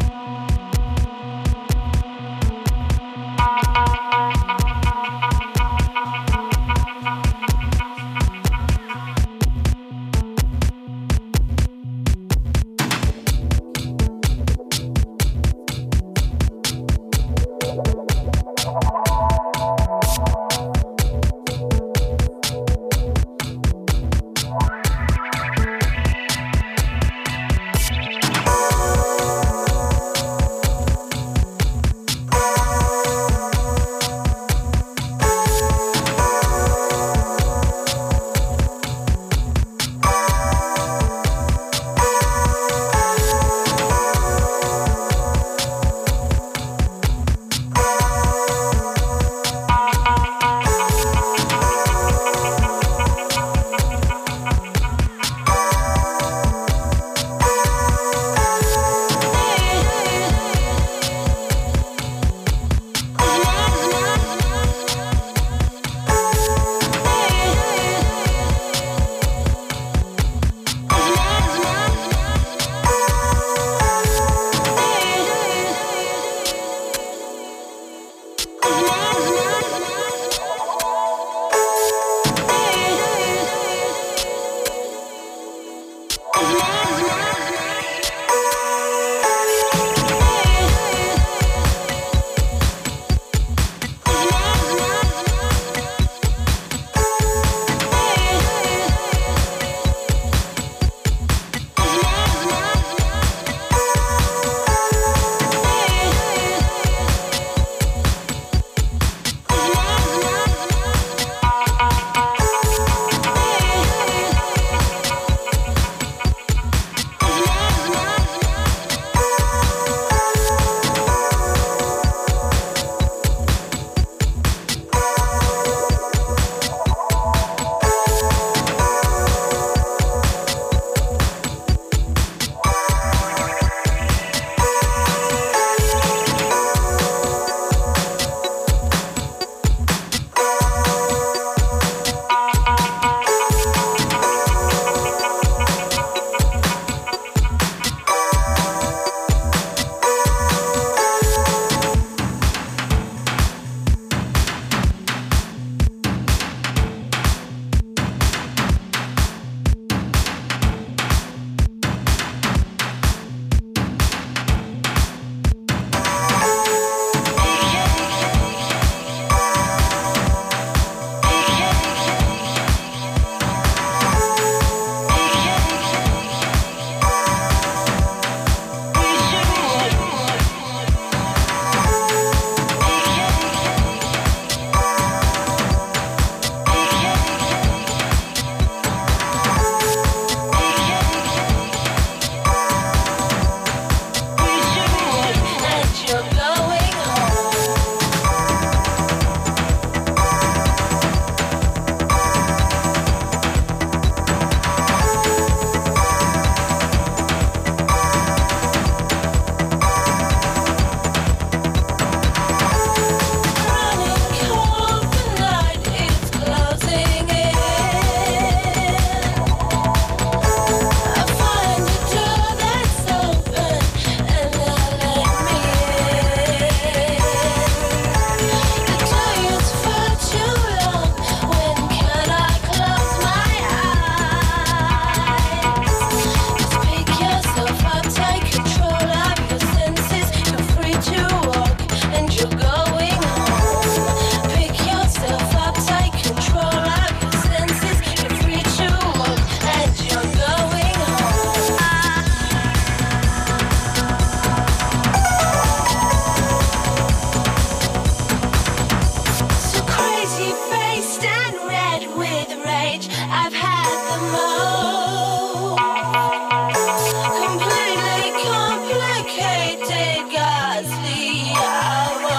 I've had the most completely complicated, ghastly hour.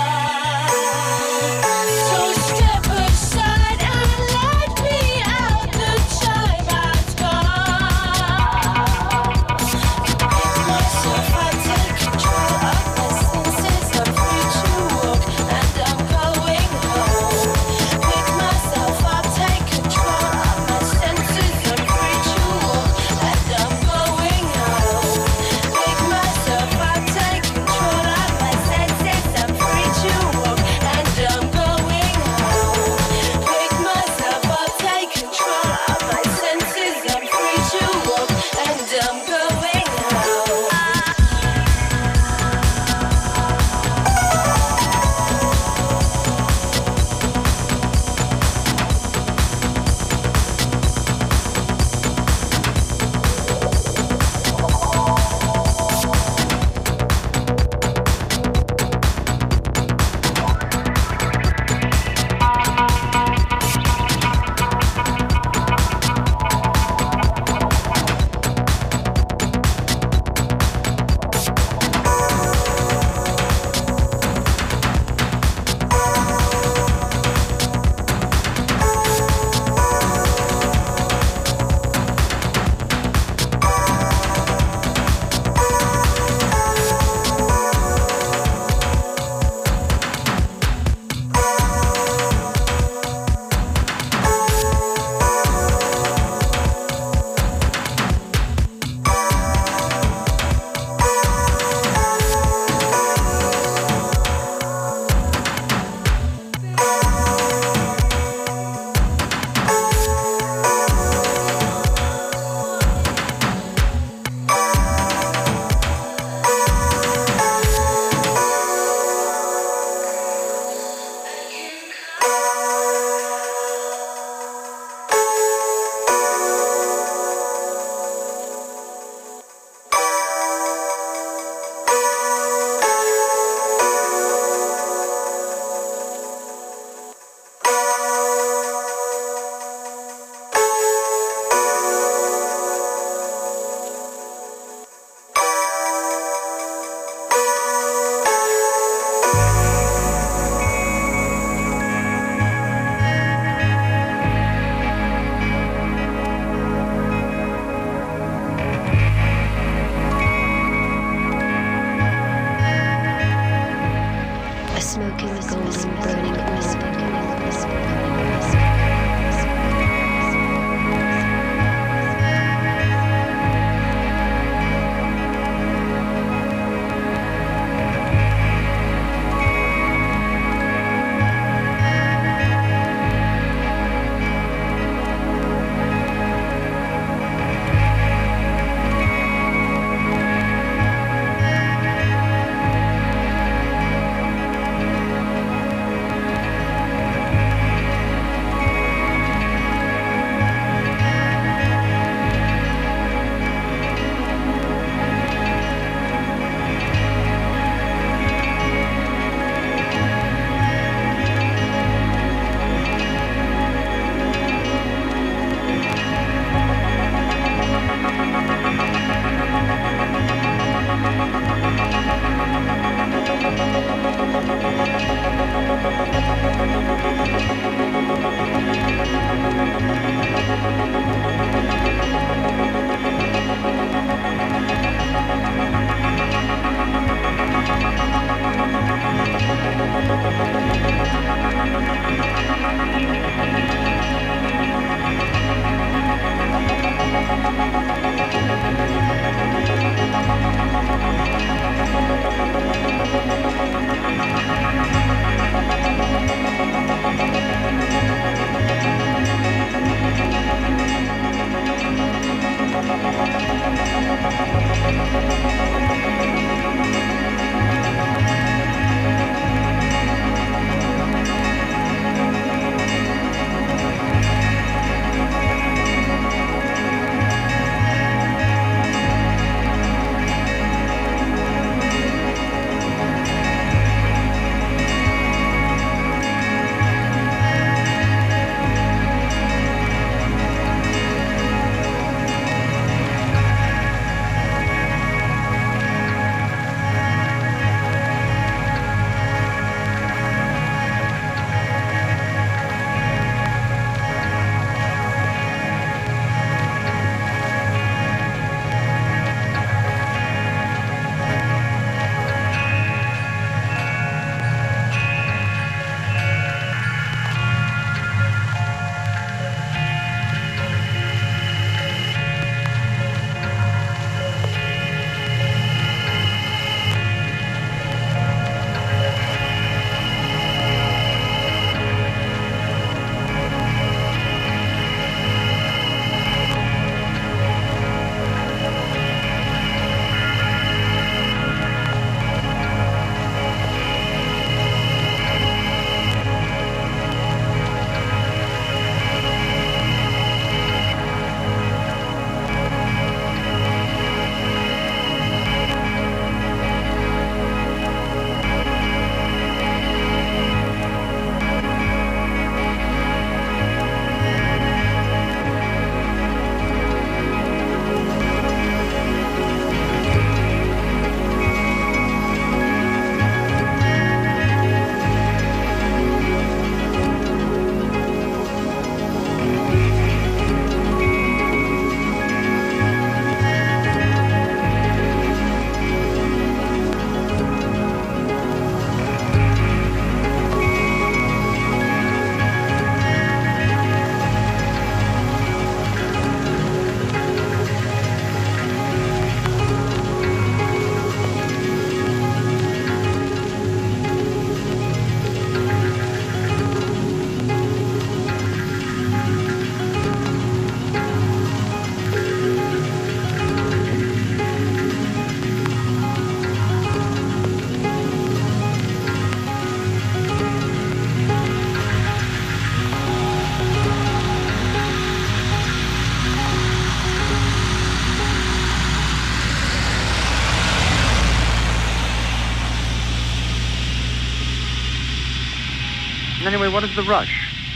So step aside and let me out. The time has come to pick myself. I take control of my senses. I'm free to walk and I'm going home. Pick myself up, take control of my Anyway, what is the rush?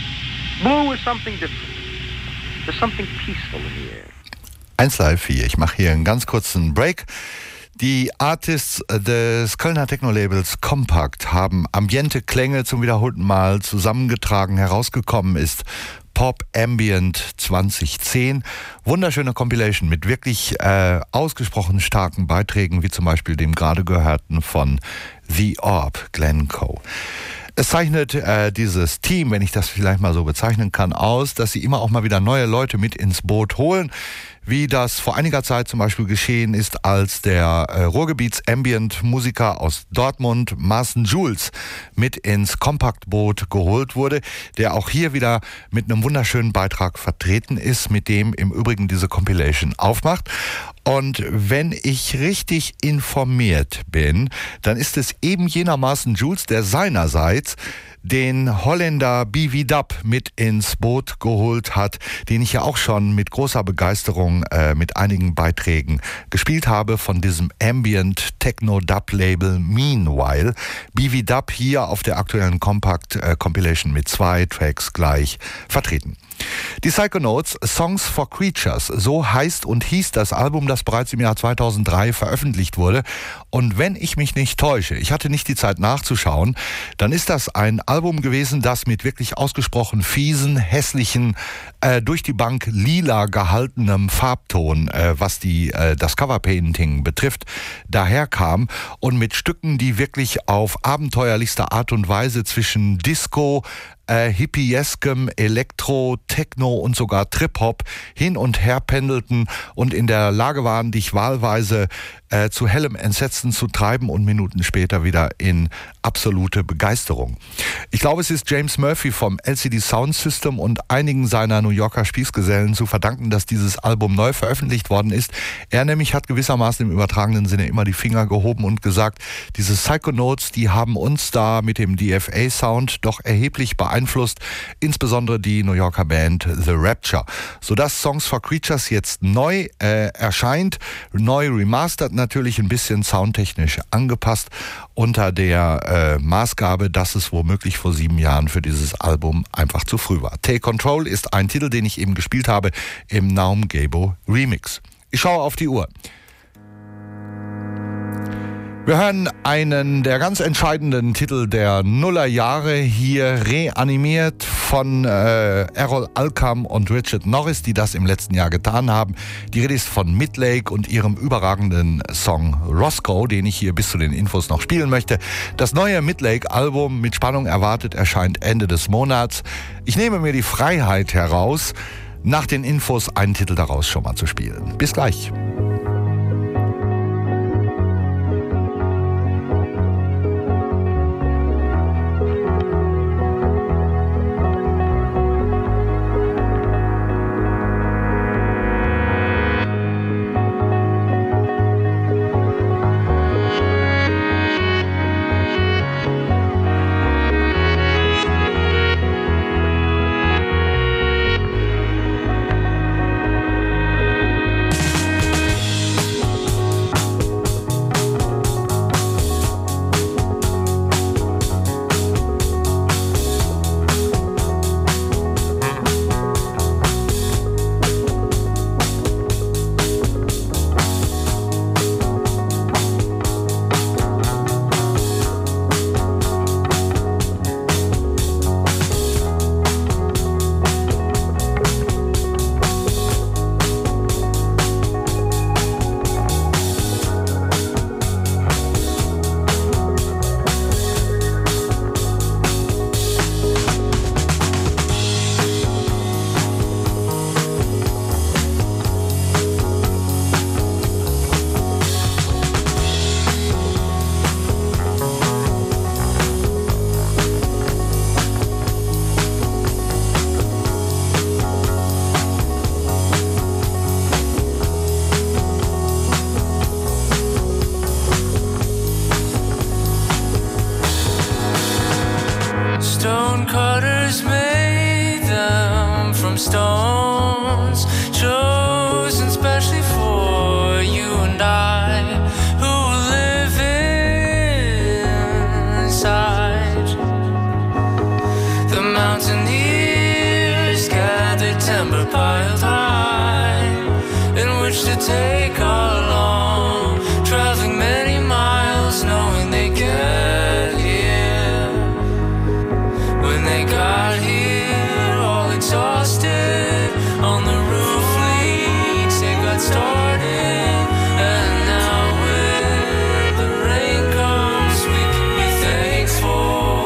Blue is something different. There's something peaceful in the air. eins Live vier. Ich mache hier einen ganz kurzen Break. Die Artists des Kölner Techno-Labels Compact haben Ambiente-Klänge zum wiederholten Mal zusammengetragen. Herausgekommen ist Pop Ambient zwanzig zehn. Wunderschöne Compilation mit wirklich äh, ausgesprochen starken Beiträgen, wie zum Beispiel dem gerade gehörten von The Orb, Glenn Coe. Es zeichnet äh, dieses Team, wenn ich das vielleicht mal so bezeichnen kann, aus, dass sie immer auch mal wieder neue Leute mit ins Boot holen, wie das vor einiger Zeit zum Beispiel geschehen ist, als der äh, Ruhrgebiets-Ambient-Musiker aus Dortmund, Marcin Jules, mit ins Kompaktboot geholt wurde, der auch hier wieder mit einem wunderschönen Beitrag vertreten ist, mit dem im Übrigen diese Compilation aufmacht. Und wenn ich richtig informiert bin, dann ist es eben jener Marcin Jules, der seinerseits den Holländer B V Dub mit ins Boot geholt hat, den ich ja auch schon mit großer Begeisterung äh, mit einigen Beiträgen gespielt habe von diesem Ambient Techno Dub Label Meanwhile. B V Dub hier auf der aktuellen Compact äh, Compilation mit zwei Tracks gleich vertreten. Die Psychonauts, Songs for Creatures, so heißt und hieß das Album, das bereits im Jahr zweitausenddrei veröffentlicht wurde. Und wenn ich mich nicht täusche, ich hatte nicht die Zeit nachzuschauen, dann ist das ein Album gewesen, das mit wirklich ausgesprochen fiesen, hässlichen, äh, durch die Bank lila gehaltenem Farbton, äh, was die, äh, das Coverpainting betrifft, daherkam und mit Stücken, die wirklich auf abenteuerlichste Art und Weise zwischen Disco, Äh, hippieskem Elektro, Techno und sogar Trip-Hop hin und her pendelten und in der Lage waren, dich wahlweise äh, zu hellem Entsetzen zu treiben und Minuten später wieder in absolute Begeisterung. Ich glaube, es ist James Murphy vom L C D Sound System und einigen seiner New Yorker Spießgesellen zu verdanken, dass dieses Album neu veröffentlicht worden ist. Er nämlich hat gewissermaßen im übertragenen Sinne immer die Finger gehoben und gesagt, diese Psychonauts, die haben uns da mit dem D F A-Sound doch erheblich beeinflusst. Einflusst, insbesondere die New Yorker Band The Rapture, sodass Songs for Creatures jetzt neu äh, erscheint, neu remastert, natürlich ein bisschen soundtechnisch angepasst, unter der äh, Maßgabe, dass es womöglich vor sieben Jahren für dieses Album einfach zu früh war. Take Control ist ein Titel, den ich eben gespielt habe im Naum Gabo Remix. Ich schaue auf die Uhr. Wir hören einen der ganz entscheidenden Titel der Nullerjahre, hier reanimiert von äh, Errol Alcam und Richard Norris, die das im letzten Jahr getan haben. Die Rede ist von Midlake und ihrem überragenden Song Roscoe, den ich hier bis zu den Infos noch spielen möchte. Das neue Midlake-Album, mit Spannung erwartet, erscheint Ende des Monats. Ich nehme mir die Freiheit heraus, nach den Infos einen Titel daraus schon mal zu spielen. Bis gleich. stones chosen specially for you and I, who live inside wild time in which to take along, traveling many miles knowing they get here. When they got here all exhausted on the roof leaks, they got started, and now when the rain comes we can be thankful.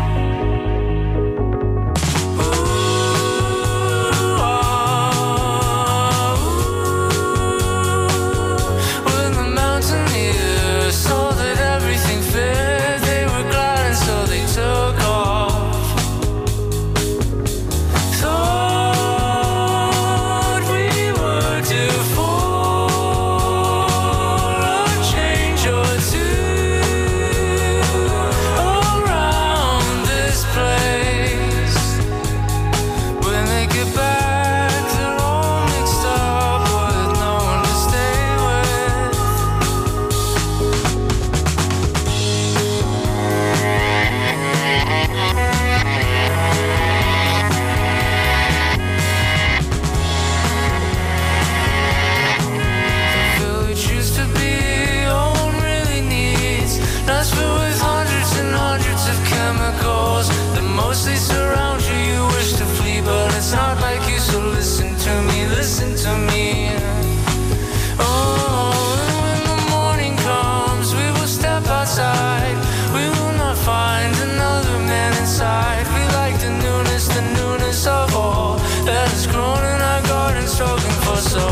When the mountaineers saw that everything fit, they were glad and so they took off. Thought we were due for a change or two around this place. When they get back, they're all mixed up with no one to stay with. The village used to be all one really needs. Now it's filled with hundreds and hundreds of chemicals that mostly surround you. You wish to flee, but it's not like you. So listen to me, listen to me. Oh, and when the morning comes, we will step outside. We will not find another man inside. We like the newness, the newness of all that has grown in our garden, struggling for so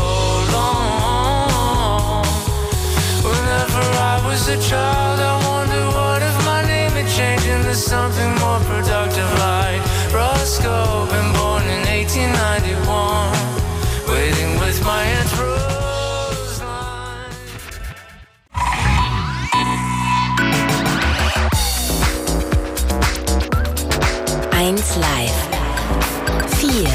long. Whenever I was a child, I wondered what if my name had changed into something more productive, like Roscoe. Been born in eighteen ninety-one, waiting with my Aunt Roseline. eins Live. vier.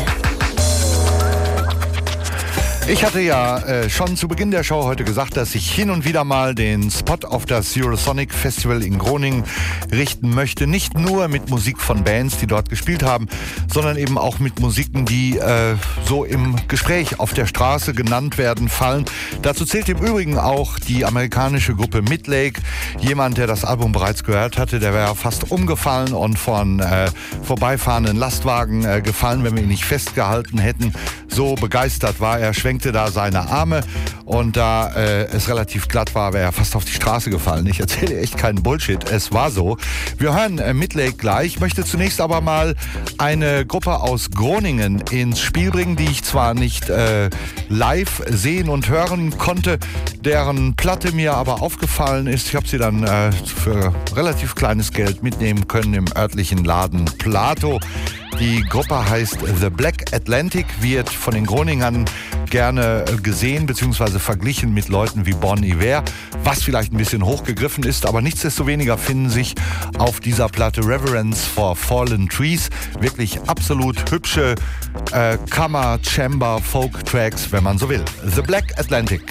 Ich hatte ja äh, schon zu Beginn der Show heute gesagt, dass ich hin und wieder mal den Spot auf das Eurosonic Festival in Groningen richten möchte. Nicht nur mit Musik von Bands, die dort gespielt haben, sondern eben auch mit Musiken, die äh, so im Gespräch auf der Straße genannt werden, fallen. Dazu zählt im Übrigen auch die amerikanische Gruppe Midlake. Jemand, der das Album bereits gehört hatte, der wäre fast umgefallen und von äh, vorbeifahrenden Lastwagen äh, gefallen, wenn wir ihn nicht festgehalten hätten. So begeistert war er, schwenkte da seine Arme und da äh, es relativ glatt war, wäre er fast auf die Straße gefallen. Ich erzähle echt keinen Bullshit, es war so. Wir hören äh, Midlake gleich. Ich möchte zunächst aber mal eine Gruppe aus Groningen ins Spiel bringen, die ich zwar nicht äh, live sehen und hören konnte, deren Platte mir aber aufgefallen ist. Ich habe sie dann äh, für relativ kleines Geld mitnehmen können im örtlichen Laden Plato. Die Gruppe heißt The Black Atlantic, wird von den Groningern gerne gesehen bzw. verglichen mit Leuten wie Bon Iver, was vielleicht ein bisschen hochgegriffen ist, aber nichtsdestoweniger finden sich auf dieser Platte Reverence for Fallen Trees wirklich absolut hübsche äh, Kammer, Chamber, Folk Tracks, wenn man so will. The Black Atlantic.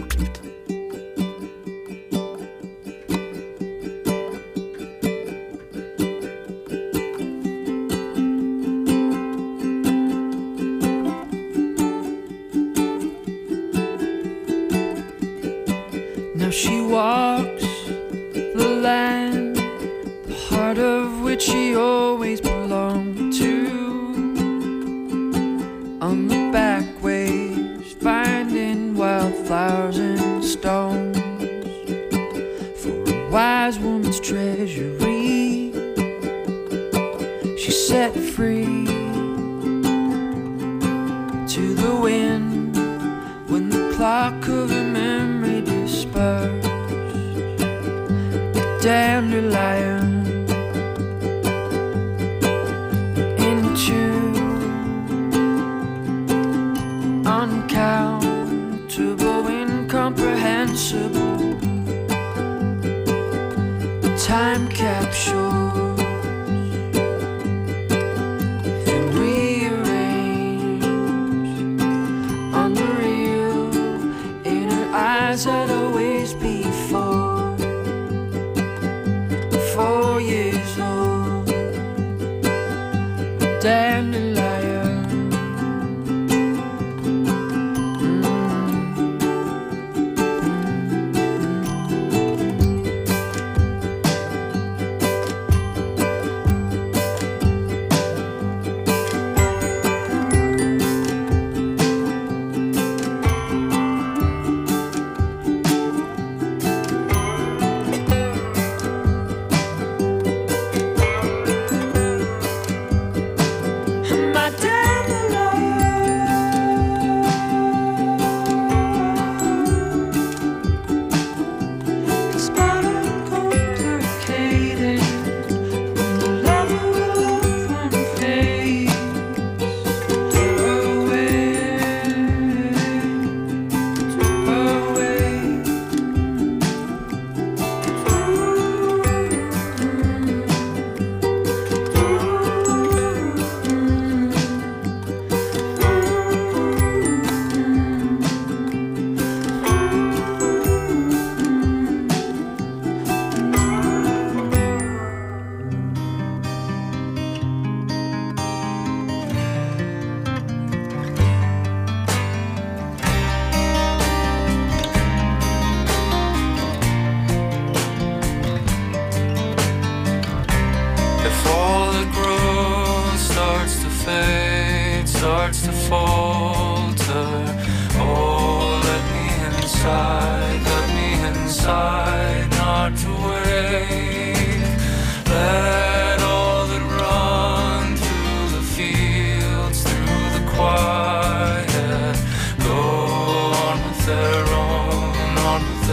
Now she walks the land, the heart of which she always belonged to. On the back ways, finding wildflowers and stones for a wise woman's treasury. She set free to the wind when the clock of her memory dispersed. A dandelion into uncountable, incomprehensible. A time capsule. I'd always be four, four years old. A dandelion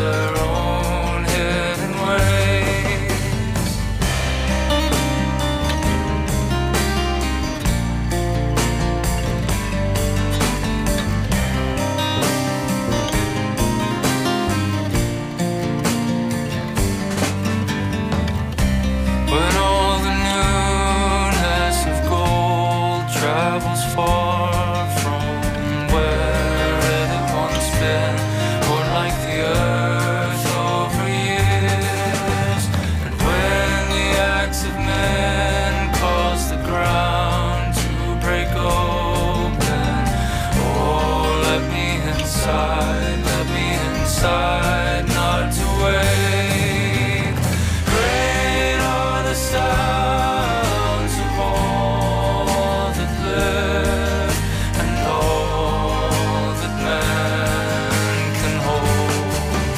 their own hidden ways. When all the newness of gold travels far from where it had once been, born like the earth over years. And when the acts of men cause the ground to break open, oh, let me inside, let me inside, not to wait. Great are the sounds of all that live and all that man can hold.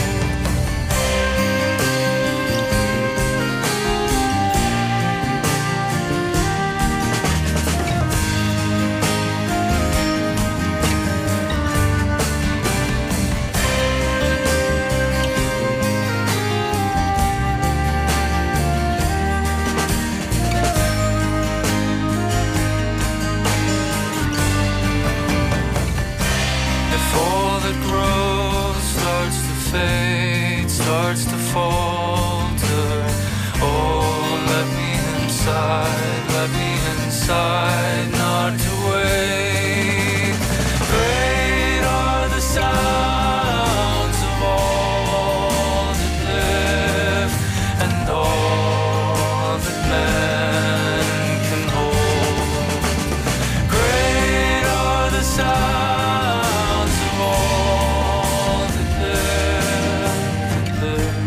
If all that grows starts to fade, starts to falter, oh, let me inside, let me inside, not to wait. Great are the sounds of all that live and all that man can hold. Great are the sounds of all that live, that live.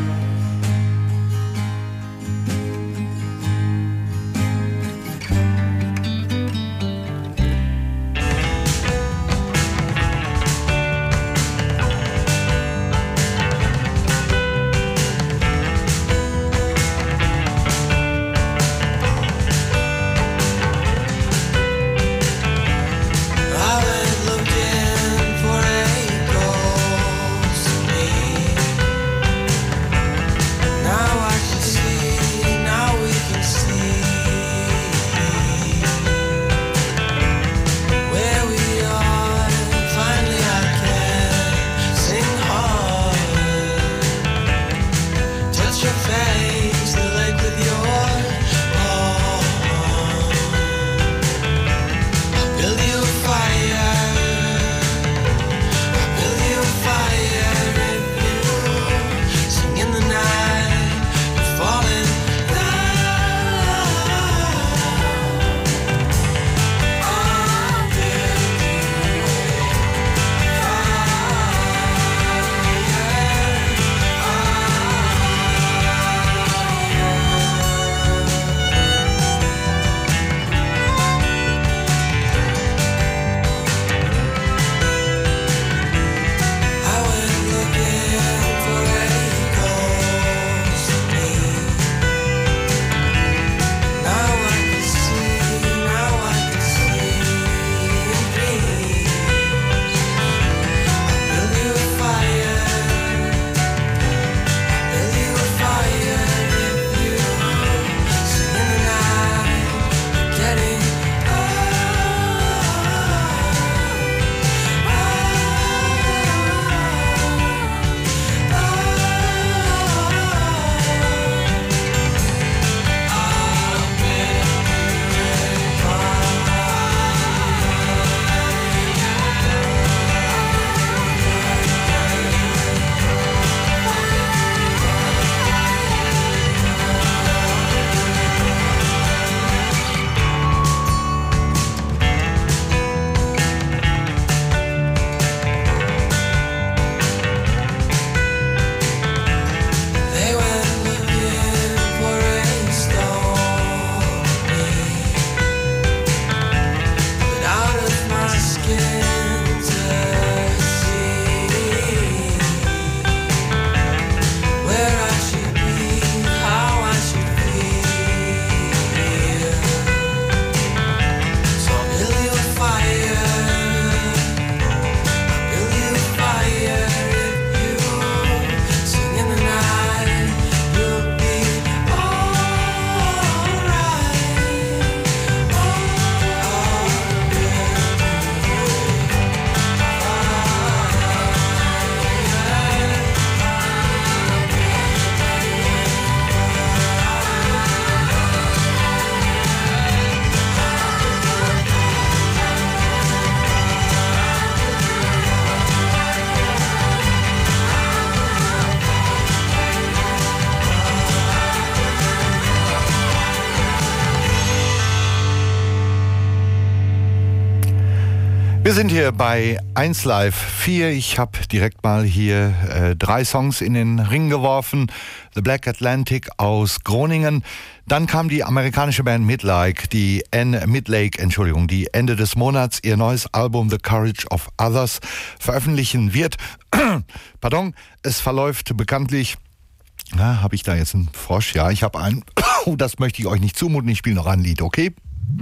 sind hier bei eins Live vier. Ich habe direkt mal hier äh, drei Songs in den Ring geworfen. The Black Atlantic aus Groningen. Dann kam die amerikanische Band Midlake, die en- Midlake, Entschuldigung, die Ende des Monats ihr neues Album The Courage of Others veröffentlichen wird. Pardon, es verläuft bekanntlich. Na, habe ich da jetzt einen Frosch? Ja, ich habe einen. Oh, das möchte ich euch nicht zumuten. Ich spiele noch ein Lied, okay?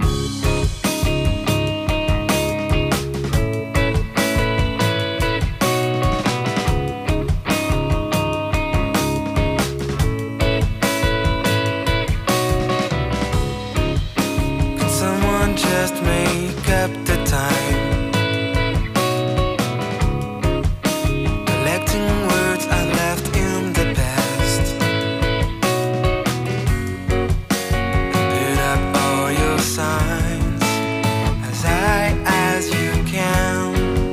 Just make up the time, collecting words I left in the past, put up all your signs as high as you can.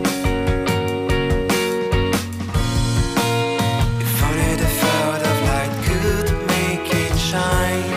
If only the thought of light could make it shine.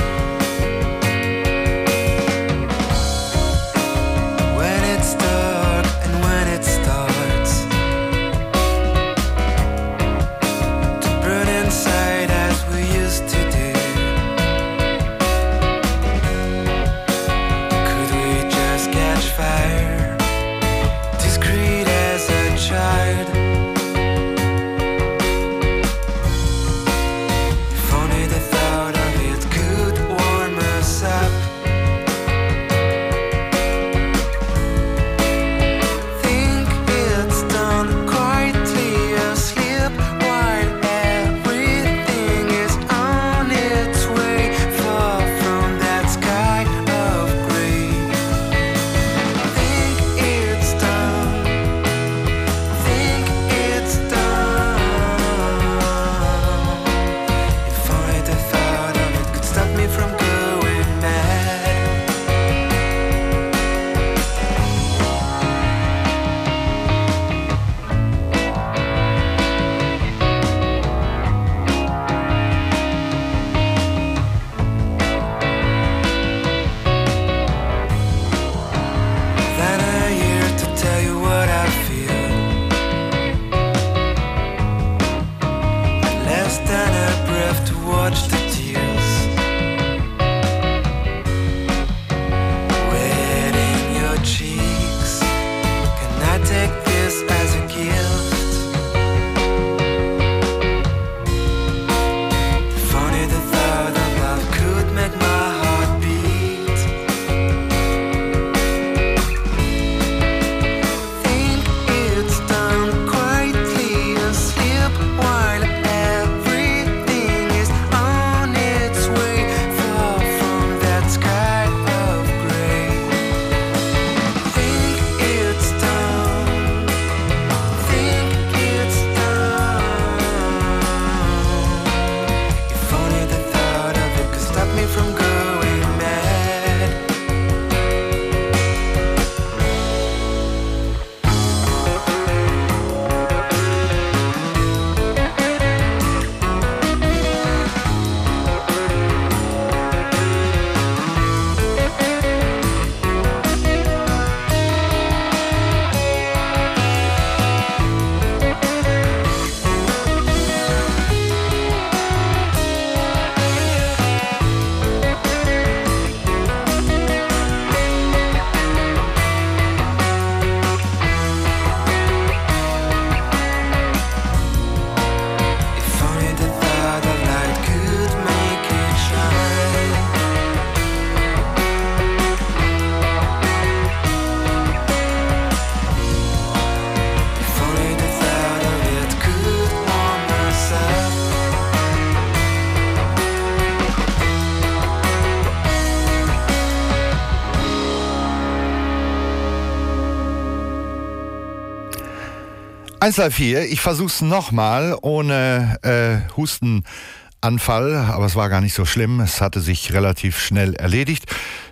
eins Live vier, ich versuch's nochmal ohne äh, Hustenanfall, aber es war gar nicht so schlimm, es hatte sich relativ schnell erledigt.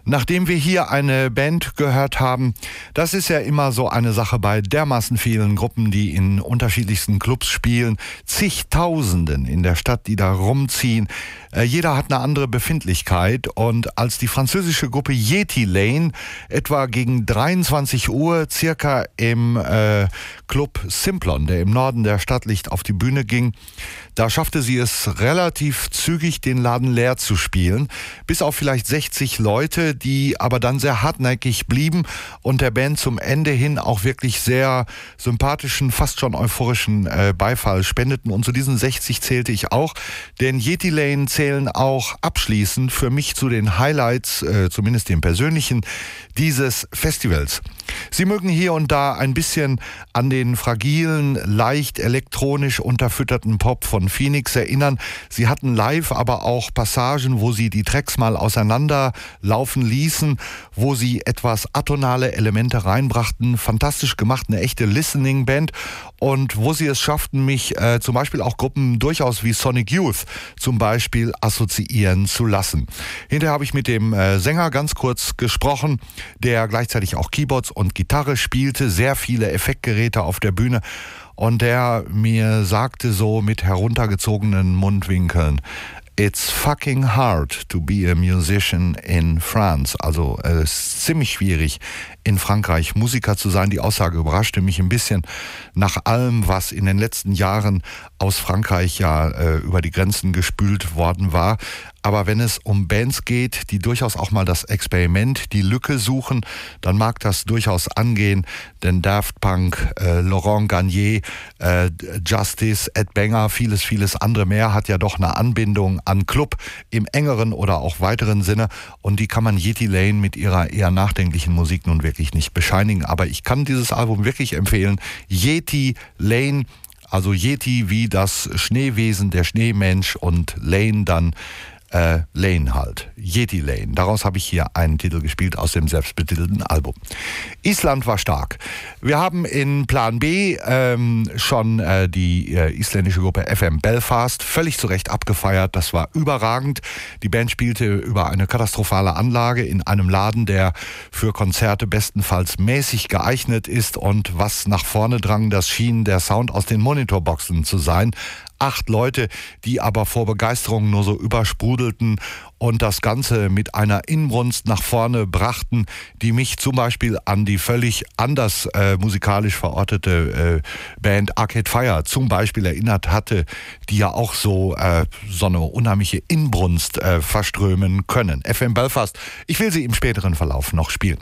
Nachdem wir hier eine Band gehört haben, das ist ja immer so eine Sache bei dermaßen vielen Gruppen, die in unterschiedlichsten Clubs spielen, zigtausenden in der Stadt, die da rumziehen. Äh, jeder hat eine andere Befindlichkeit und als die französische Gruppe Yeti Lane etwa gegen dreiundzwanzig Uhr circa im äh, Club Simplon, der im Norden der Stadt liegt, auf die Bühne ging, da schaffte sie es relativ zügig, den Laden leer zu spielen, bis auf vielleicht sechzig Leute, die aber dann sehr hartnäckig blieben und der Band zum Ende hin auch wirklich sehr sympathischen, fast schon euphorischen äh, Beifall spendeten. Und zu diesen sechzig zählte ich auch, denn Yeti Lane zählen auch abschließend für mich zu den Highlights, äh, zumindest den persönlichen, dieses Festivals. Sie mögen hier und da ein bisschen an den fragilen, leicht elektronisch unterfütterten Pop von Phoenix erinnern. Sie hatten live aber auch Passagen, wo sie die Tracks mal auseinanderlaufen ließen, wo sie etwas atonale Elemente reinbrachten. Fantastisch gemacht, eine echte Listening-Band. Und wo sie es schafften, mich äh, zum Beispiel auch Gruppen durchaus wie Sonic Youth zum Beispiel assoziieren zu lassen. Hinterher habe ich mit dem äh, Sänger ganz kurz gesprochen, der gleichzeitig auch Keyboards und Gitarre spielte, sehr viele Effektgeräte auf der Bühne und der mir sagte so mit heruntergezogenen Mundwinkeln: It's fucking hard to be a musician in France. Also es ist ziemlich schwierig, in Frankreich Musiker zu sein. Die Aussage überraschte mich ein bisschen nach allem, was in den letzten Jahren aus Frankreich ja äh, über die Grenzen gespült worden war. Aber wenn es um Bands geht, die durchaus auch mal das Experiment, die Lücke suchen, dann mag das durchaus angehen, denn Daft Punk, äh, Laurent Garnier, äh, Justice, Ed Banger, vieles, vieles andere mehr hat ja doch eine Anbindung an Club im engeren oder auch weiteren Sinne und die kann man Yeti Lane mit ihrer eher nachdenklichen Musik nun wirklich nicht bescheinigen. Aber ich kann dieses Album wirklich empfehlen. Yeti Lane, also Yeti wie das Schneewesen, der Schneemensch und Lane dann Äh, Lane halt, Yeti Lane. Daraus habe ich hier einen Titel gespielt aus dem selbstbetitelten Album. Island war stark. Wir haben in Plan B ähm, schon äh, die äh, isländische Gruppe F M Belfast völlig zu Recht abgefeiert. Das war überragend. Die Band spielte über eine katastrophale Anlage in einem Laden, der für Konzerte bestenfalls mäßig geeignet ist und was nach vorne drang, das schien der Sound aus den Monitorboxen zu sein. Acht Leute, die aber vor Begeisterung nur so übersprudelten und das Ganze mit einer Inbrunst nach vorne brachten, die mich zum Beispiel an die völlig anders äh, musikalisch verortete äh, Band Arcade Fire zum Beispiel erinnert hatte, die ja auch so, äh, so eine unheimliche Inbrunst äh, verströmen können. F M Belfast, ich will sie im späteren Verlauf noch spielen.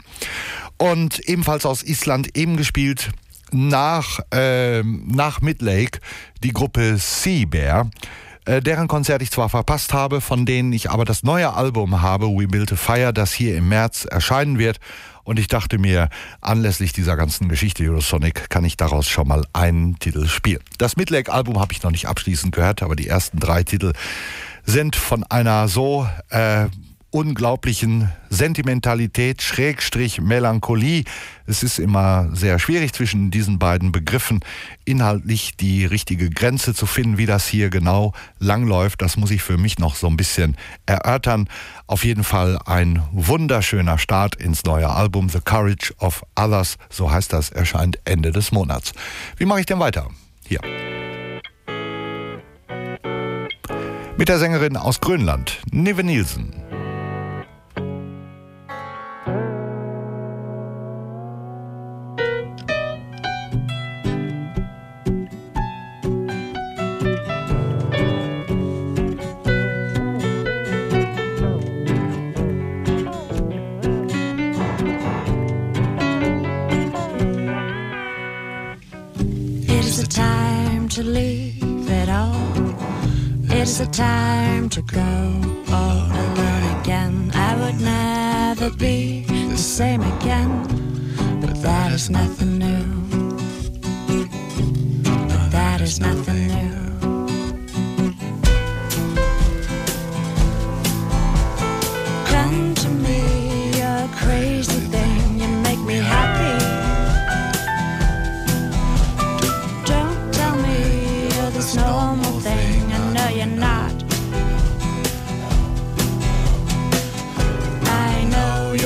Und ebenfalls aus Island eben gespielt, nach, äh, nach Midlake, die Gruppe Sea Bear, äh, deren Konzert ich zwar verpasst habe, von denen ich aber das neue Album habe, We Built a Fire, das hier im März erscheinen wird. Und ich dachte mir, anlässlich dieser ganzen Geschichte Eurosonic kann ich daraus schon mal einen Titel spielen. Das Midlake-Album habe ich noch nicht abschließend gehört, aber die ersten drei Titel sind von einer so äh, unglaublichen Sentimentalität, Schrägstrich Melancholie. Es ist immer sehr schwierig zwischen diesen beiden Begriffen inhaltlich die richtige Grenze zu finden, wie das hier genau langläuft. Das muss ich für mich noch so ein bisschen erörtern. Auf jeden Fall ein wunderschöner Start ins neue Album The Courage of Others, so heißt das, erscheint Ende des Monats. Wie mache ich denn weiter? Hier. Mit der Sängerin aus Grönland, Nive Nielsen. To leave it all, it's the time to go all over again. I would never be the same again, but that is nothing new. But that is nothing new. Come to me, you're a crazy thing, you make me happy. This normal thing, I know you're not. I know you're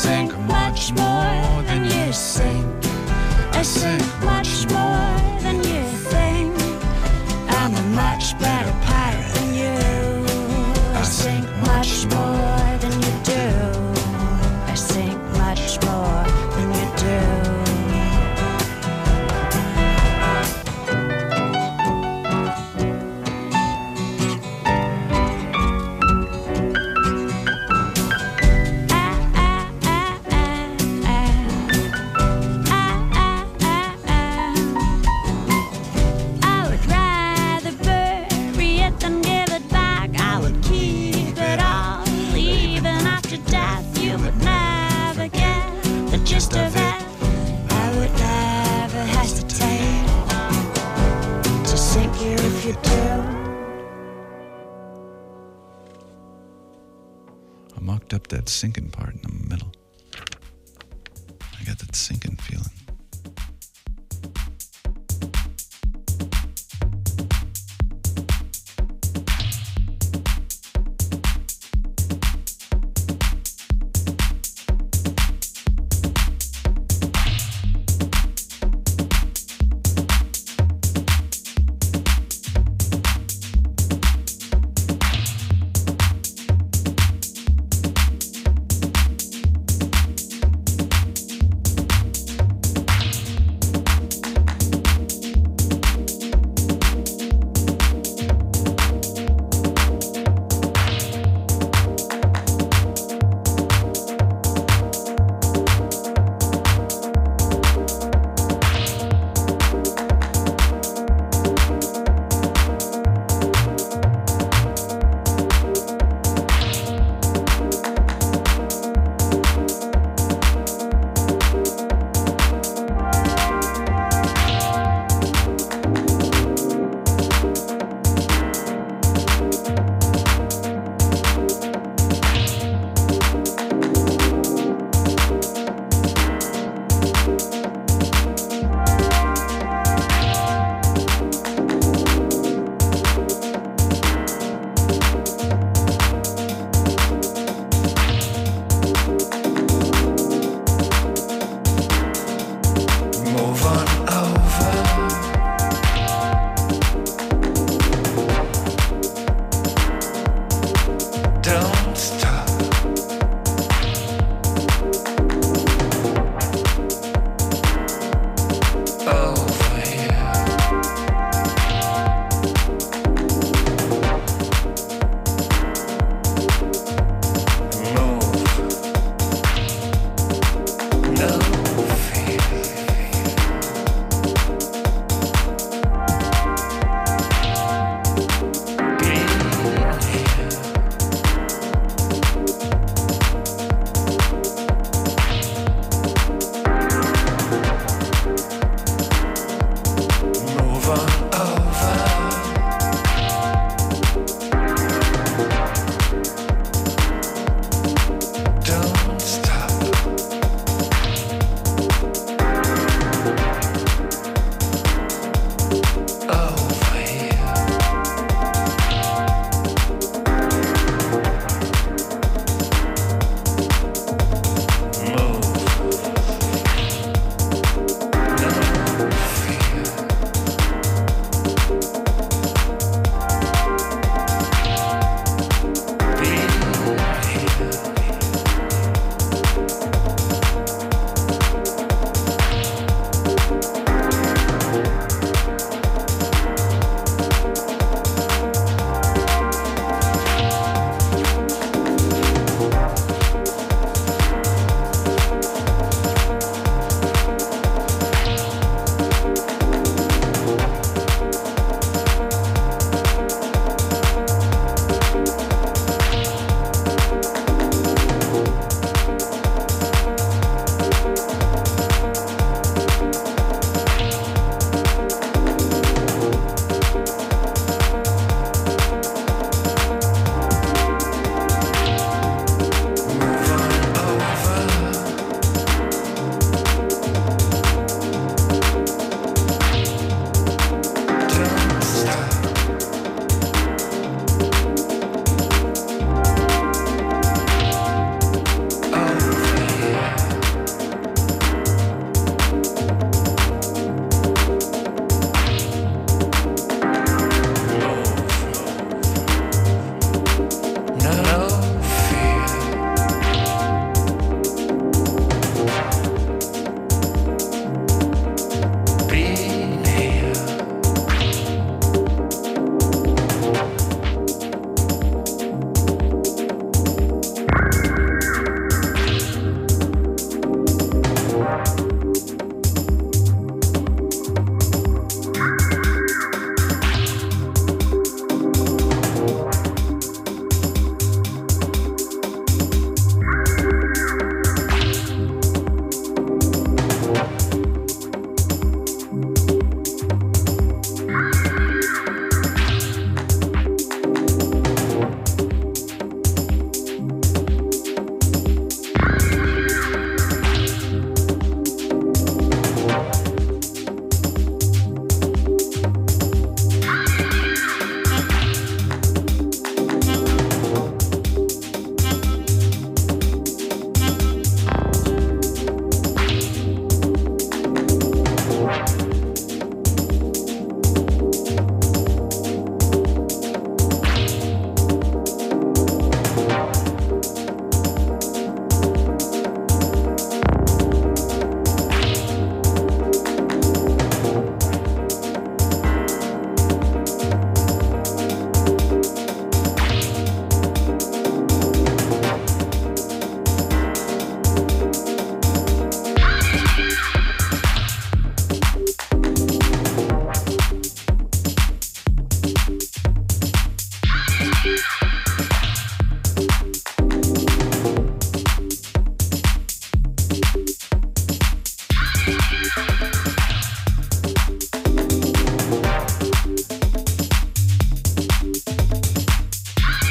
sink much more than you sink. I sink much more than you think. I'm a much better pirate than you. I sink much more than you do. I sink much more than you do. Of it, I would never hesitate to sink you if you do. I mocked up that sinking part in the middle. I got that sinking feeling.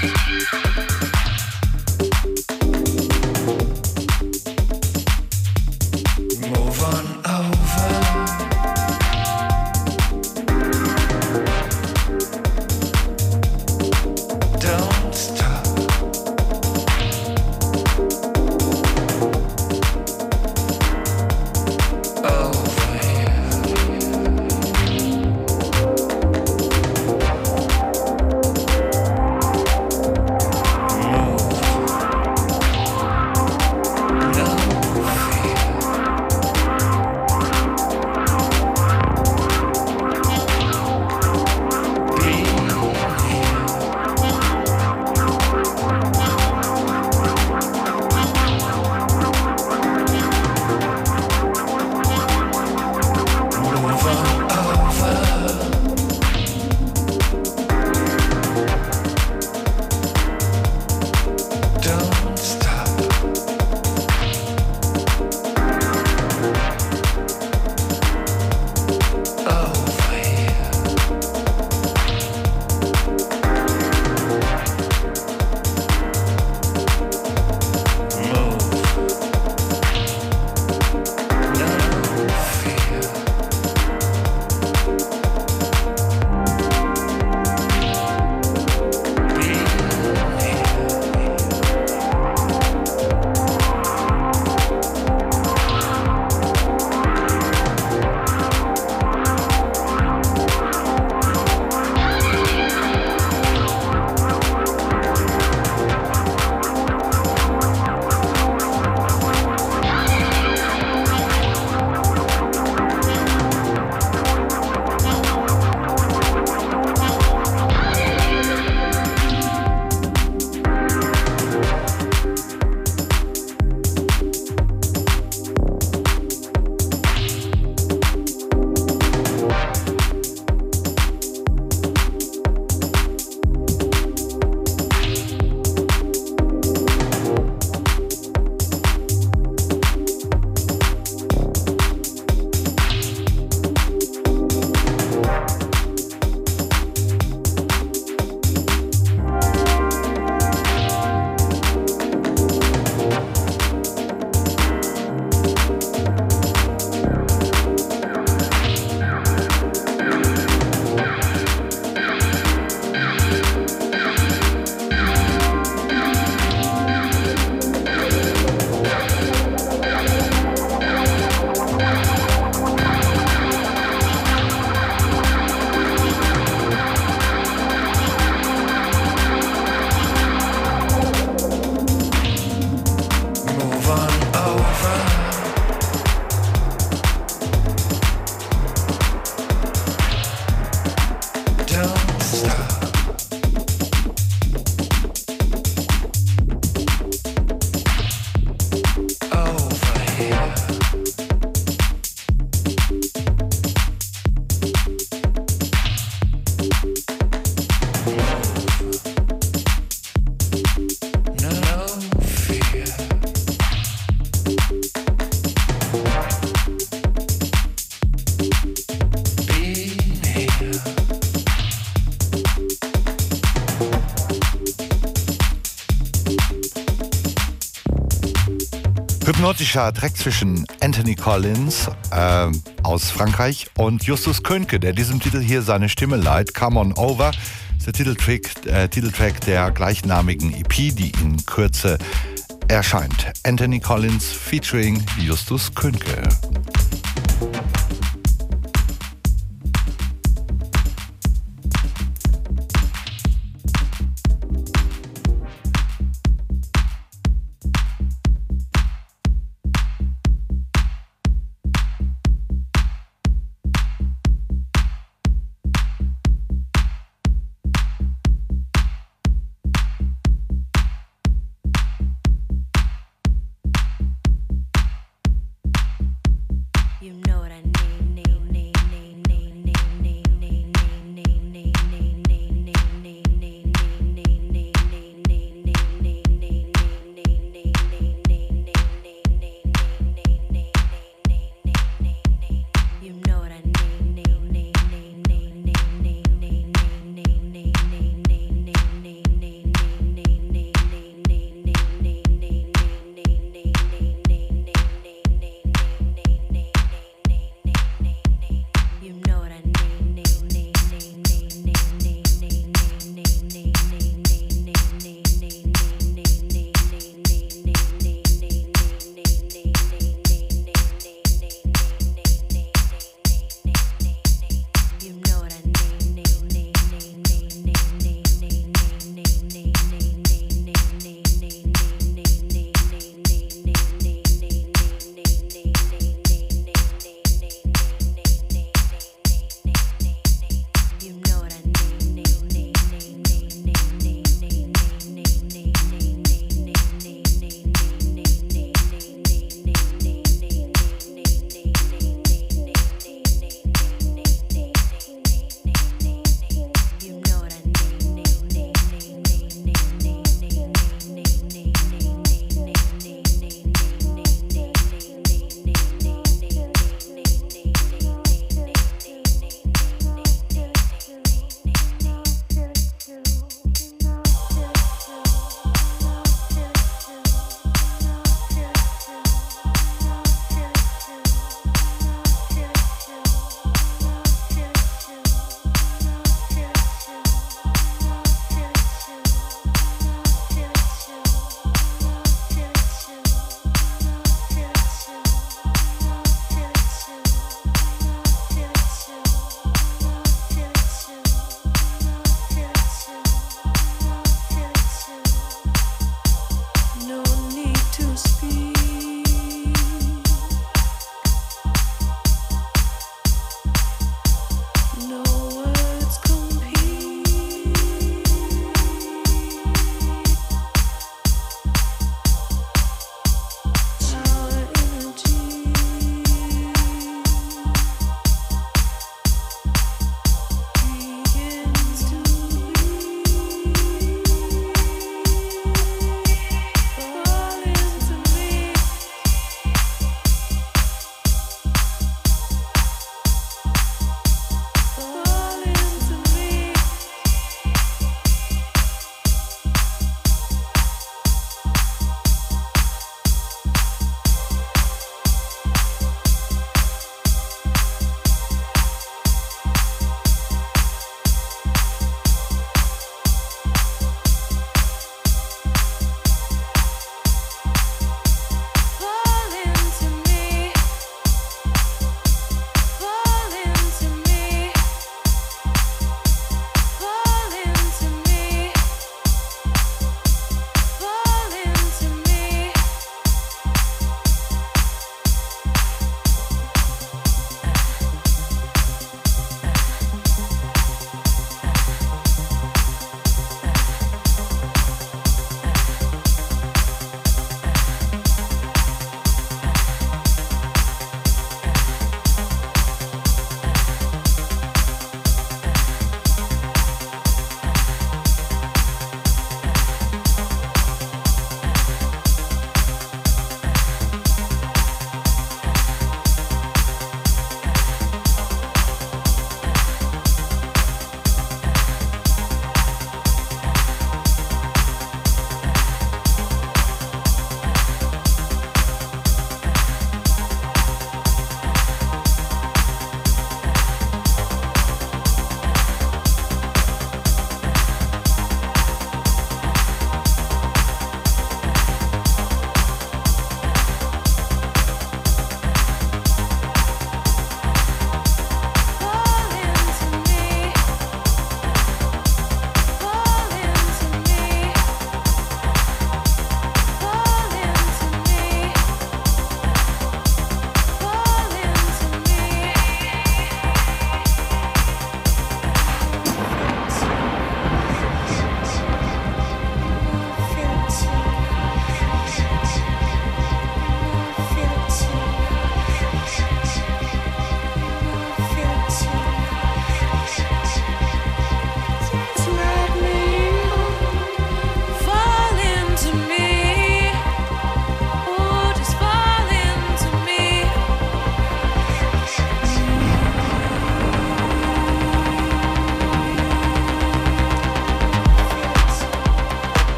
Hypnotischer Track zwischen Anthony Collins äh, aus Frankreich und Justus Könke, der diesem Titel hier seine Stimme leiht. Come On Over ist der Titeltrack, äh, Titeltrack der gleichnamigen E P, die in Kürze erscheint. Anthony Collins featuring Justus Könke.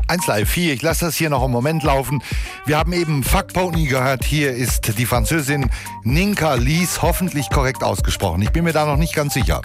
eins Live vier, ich lasse das hier noch einen Moment laufen. Wir haben eben Fuck Pony gehört. Hier ist die Französin Ninka Lies, hoffentlich korrekt ausgesprochen. Ich bin mir da noch nicht ganz sicher.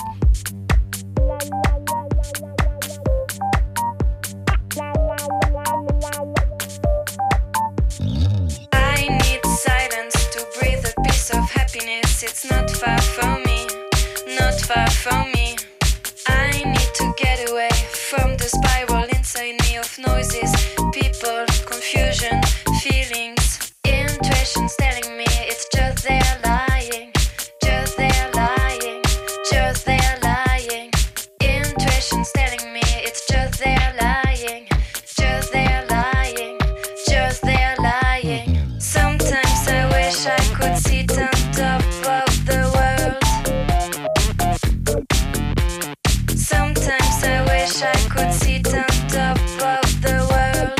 I need silence to breathe a piece of happiness. It's not far from me, not far from me. I need to get away from the spiral inside me of noises, people, confusion, feelings, intuitions telling me it's just there lying, just there lying, just there lying. Intuitions telling me it's just there lying, just there lying, just there lying. Sometimes I wish I could sit on top of the world. Sometimes I wish I could sit on top of the world.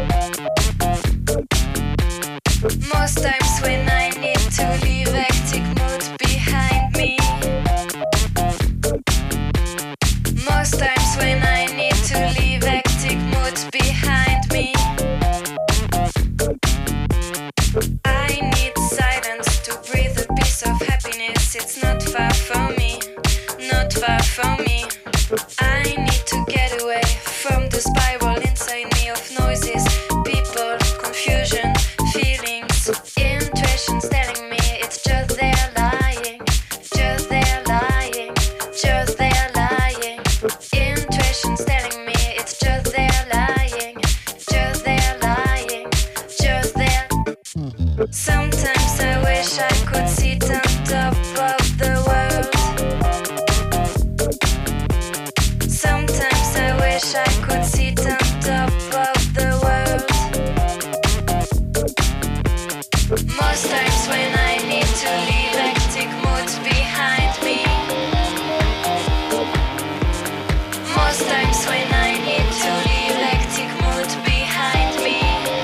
Most times when I need to leave hectic mood behind me. Most times when I need to leave hectic mood behind me. I need silence to breathe a piece of happiness. It's not far from me, not far from me. I need to get away from the spiral inside me of noises, people, confusion, feelings, intuitions telling me it's just there lying, just there lying, just there lying. Intuitions telling me it's just there lying, just there lying, just there. Sometimes I wish I could sit on top of the world. Sometimes I wish I could sit on top of the world. Most times when I need to leave hectic moods behind me. Most times when I need to leave hectic moods behind me.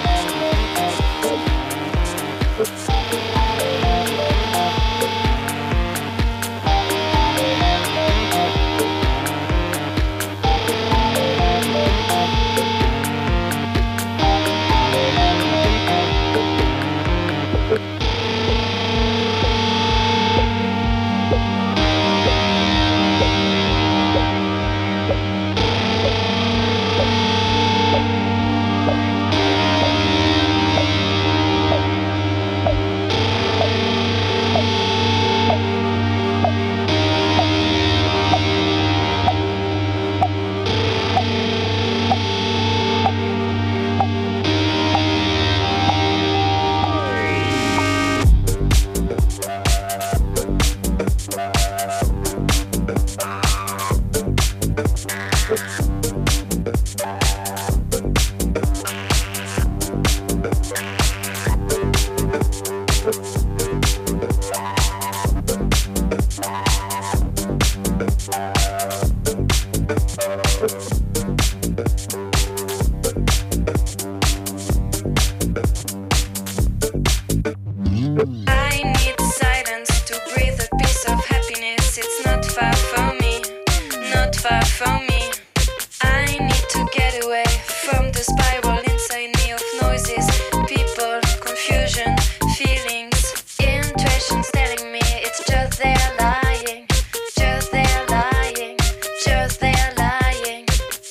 I need silence to breathe a piece of happiness. It's not far from me, not far from me. I need to get away from the spiral inside me of noises, people, confusion, feelings, intuitions telling me it's just there lying, just there lying, just there lying.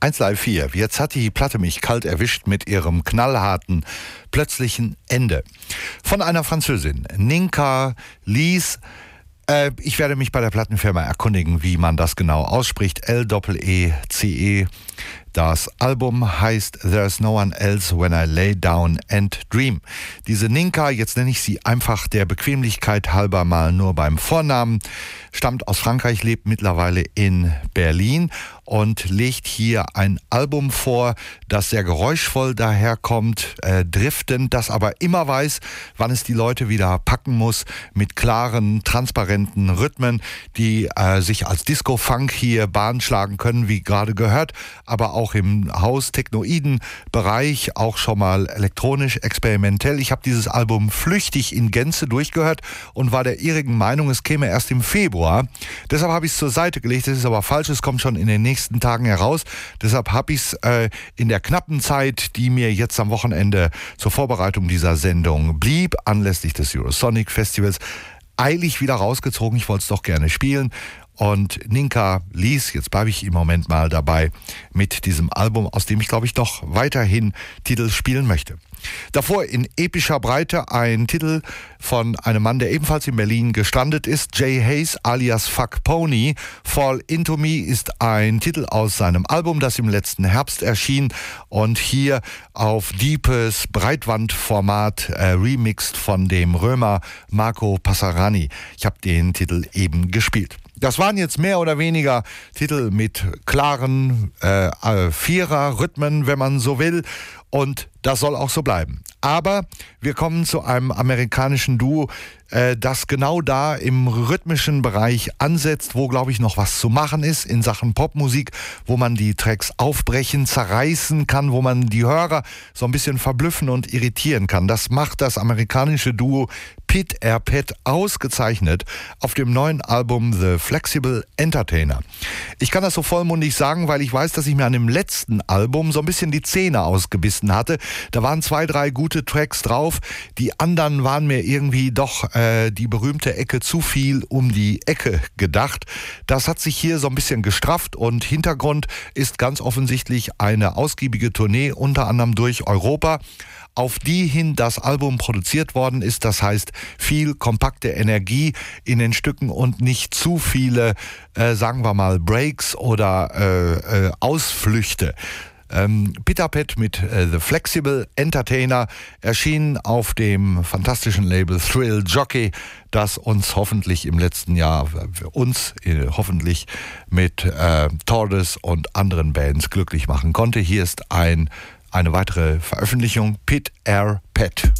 eins Live vier. Jetzt hat die Platte mich kalt erwischt mit ihrem knallharten, plötzlichen Ende. Von einer Französin, Ninka Lees. Äh, ich werde mich bei der Plattenfirma erkundigen, wie man das genau ausspricht. L E E C E. Das Album heißt There's No One Else When I Lay Down and Dream. Diese Ninka, jetzt nenne ich sie einfach der Bequemlichkeit halber mal nur beim Vornamen, stammt aus Frankreich, lebt mittlerweile in Berlin und legt hier ein Album vor, das sehr geräuschvoll daherkommt, äh, driftend, das aber immer weiß, wann es die Leute wieder packen muss, mit klaren, transparenten Rhythmen, die äh, sich als Disco-Funk hier Bahn schlagen können, wie gerade gehört, aber auch im Haus-Technoiden-Bereich, auch schon mal elektronisch, experimentell. Ich habe dieses Album flüchtig in Gänze durchgehört und war der irrigen Meinung, es käme erst im Februar. Deshalb habe ich es zur Seite gelegt. Das ist aber falsch, es kommt schon in den nächsten Tagen heraus. Deshalb habe ich es äh, in der knappen Zeit, die mir jetzt am Wochenende zur Vorbereitung dieser Sendung blieb, anlässlich des Eurosonic Festivals, eilig wieder rausgezogen. Ich wollte es doch gerne spielen. Und Ninka Lees, jetzt bleibe ich im Moment mal dabei, mit diesem Album, aus dem ich, glaube ich, noch weiterhin Titel spielen möchte. Davor in epischer Breite ein Titel von einem Mann, der ebenfalls in Berlin gestrandet ist, Jay Hayes alias Fuck Pony. Fall Into Me ist ein Titel aus seinem Album, das im letzten Herbst erschien und hier auf deepes Breitbandformat äh, remixed von dem Römer Marco Passarani. Ich habe den Titel eben gespielt. Das waren jetzt mehr oder weniger Titel mit klaren äh, Vierer-Rhythmen, wenn man so will. Und das soll auch so bleiben. Aber wir kommen zu einem amerikanischen Duo, äh, das genau da im rhythmischen Bereich ansetzt, wo, glaube ich, noch was zu machen ist in Sachen Popmusik, wo man die Tracks aufbrechen, zerreißen kann, wo man die Hörer so ein bisschen verblüffen und irritieren kann. Das macht das amerikanische Duo Pit Air Pet ausgezeichnet auf dem neuen Album The Flexible Entertainer. Ich kann das so vollmundig sagen, weil ich weiß, dass ich mir an dem letzten Album so ein bisschen die Zähne ausgebissen hatte. Da waren zwei, drei gute Tracks drauf. Die anderen waren mir irgendwie doch äh, die berühmte Ecke zu viel um die Ecke gedacht. Das hat sich hier so ein bisschen gestrafft und Hintergrund ist ganz offensichtlich eine ausgiebige Tournee, unter anderem durch Europa, auf die hin das Album produziert worden ist. Das heißt, viel kompakte Energie in den Stücken und nicht zu viele, äh, sagen wir mal, Breaks oder äh, äh, Ausflüchte. Ähm, Pit Air Pet mit äh, The Flexible Entertainer erschien auf dem fantastischen Label Thrill Jockey, das uns hoffentlich im letzten Jahr, für uns äh, hoffentlich mit äh, Tordes und anderen Bands glücklich machen konnte. Hier ist ein Eine weitere Veröffentlichung, Pit Air Pet.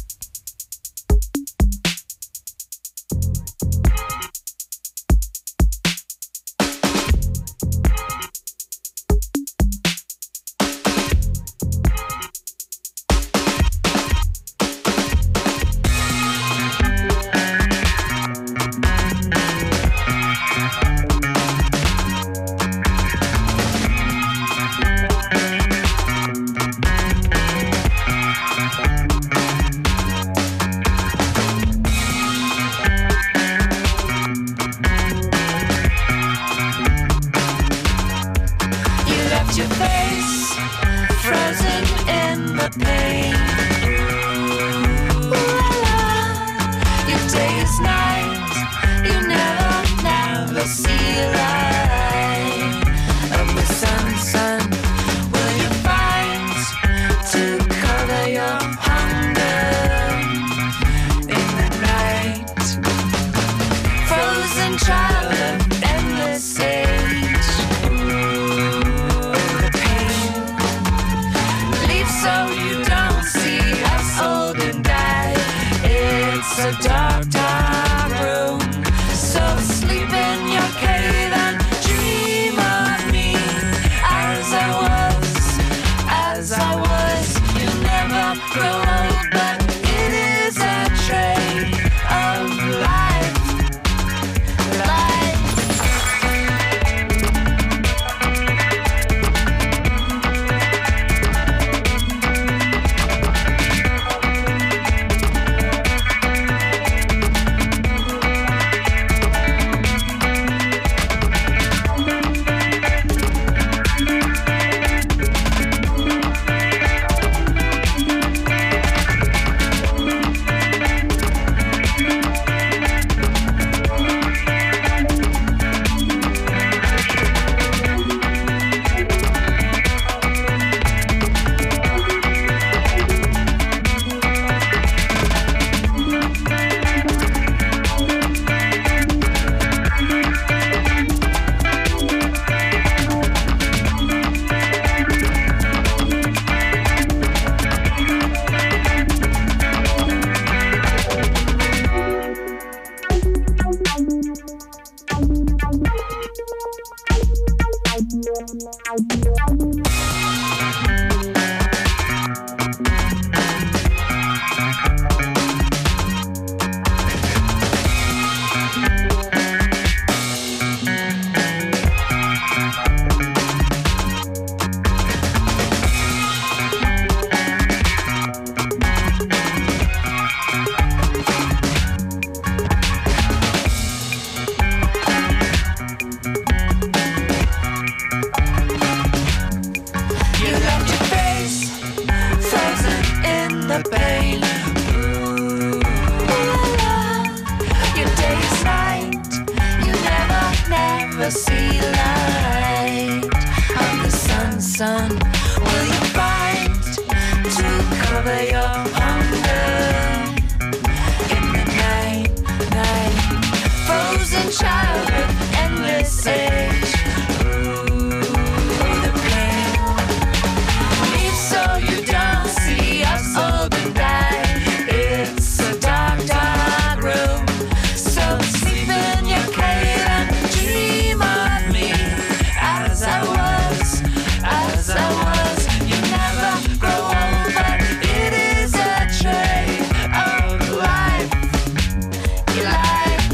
ever see light of the sun, sun? Will you fight to cover your hunger in the night, night? Frozen child with endless age. Ooh, the pain. Leave so you don't see us old and die. It's a dark, dark room. So sleep in your cave and dream of me as I was, as I was. You never grow old, but it is a trait of life. You life.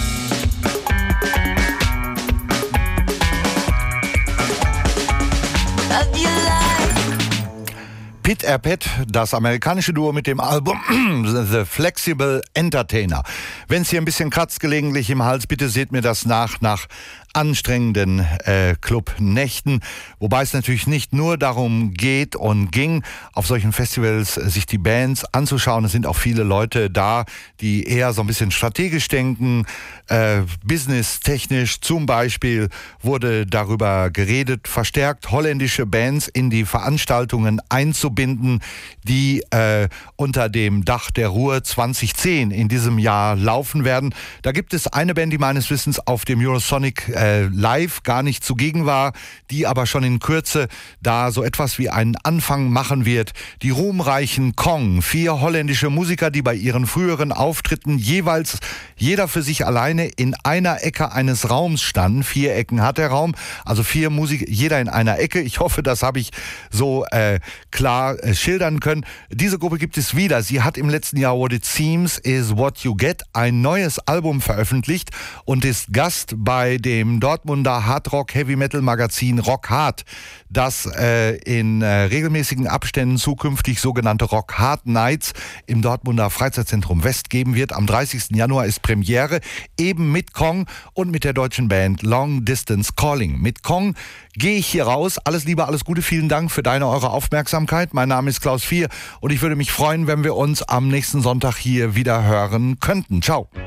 Of your life. Pit Erpet, das amerikanische Duo mit dem Album The Flexible Entertainer. Wenn es hier ein bisschen kratzt gelegentlich im Hals, bitte seht mir das nach, nach anstrengenden äh, Clubnächten. Wobei es natürlich nicht nur darum geht und ging, auf solchen Festivals äh, sich die Bands anzuschauen. Es sind auch viele Leute da, die eher so ein bisschen strategisch denken, äh, businesstechnisch. Zum Beispiel wurde darüber geredet, verstärkt holländische Bands in die Veranstaltungen einzubinden, die äh, unter dem Dach der Ruhr zwanzig zehn in diesem Jahr laufen werden. Da gibt es eine Band, die meines Wissens auf dem Eurosonic äh, live gar nicht zugegen war, die aber schon in Kürze da so etwas wie einen Anfang machen wird. Die ruhmreichen Kong, vier holländische Musiker, die bei ihren früheren Auftritten jeweils jeder für sich alleine in einer Ecke eines Raums standen. Vier Ecken hat der Raum, also vier Musiker, jeder in einer Ecke. Ich hoffe, das habe ich so äh, klar äh, schildern können. Diese Gruppe gibt es wieder. Sie hat im letzten Jahr What It Seems Is What You Get ein neues Album veröffentlicht und ist Gast bei dem Dortmunder Hardrock-Heavy-Metal-Magazin Rock Hard, das äh, in äh, regelmäßigen Abständen zukünftig sogenannte Rock Hard Nights im Dortmunder Freizeitzentrum West geben wird. Am dreißigsten Januar ist Premiere, eben mit Kong und mit der deutschen Band Long Distance Calling. Mit Kong gehe ich hier raus. Alles Liebe, alles Gute, vielen Dank für deine, eure Aufmerksamkeit. Mein Name ist Klaus Vier und ich würde mich freuen, wenn wir uns am nächsten Sonntag hier wieder hören könnten. Ciao.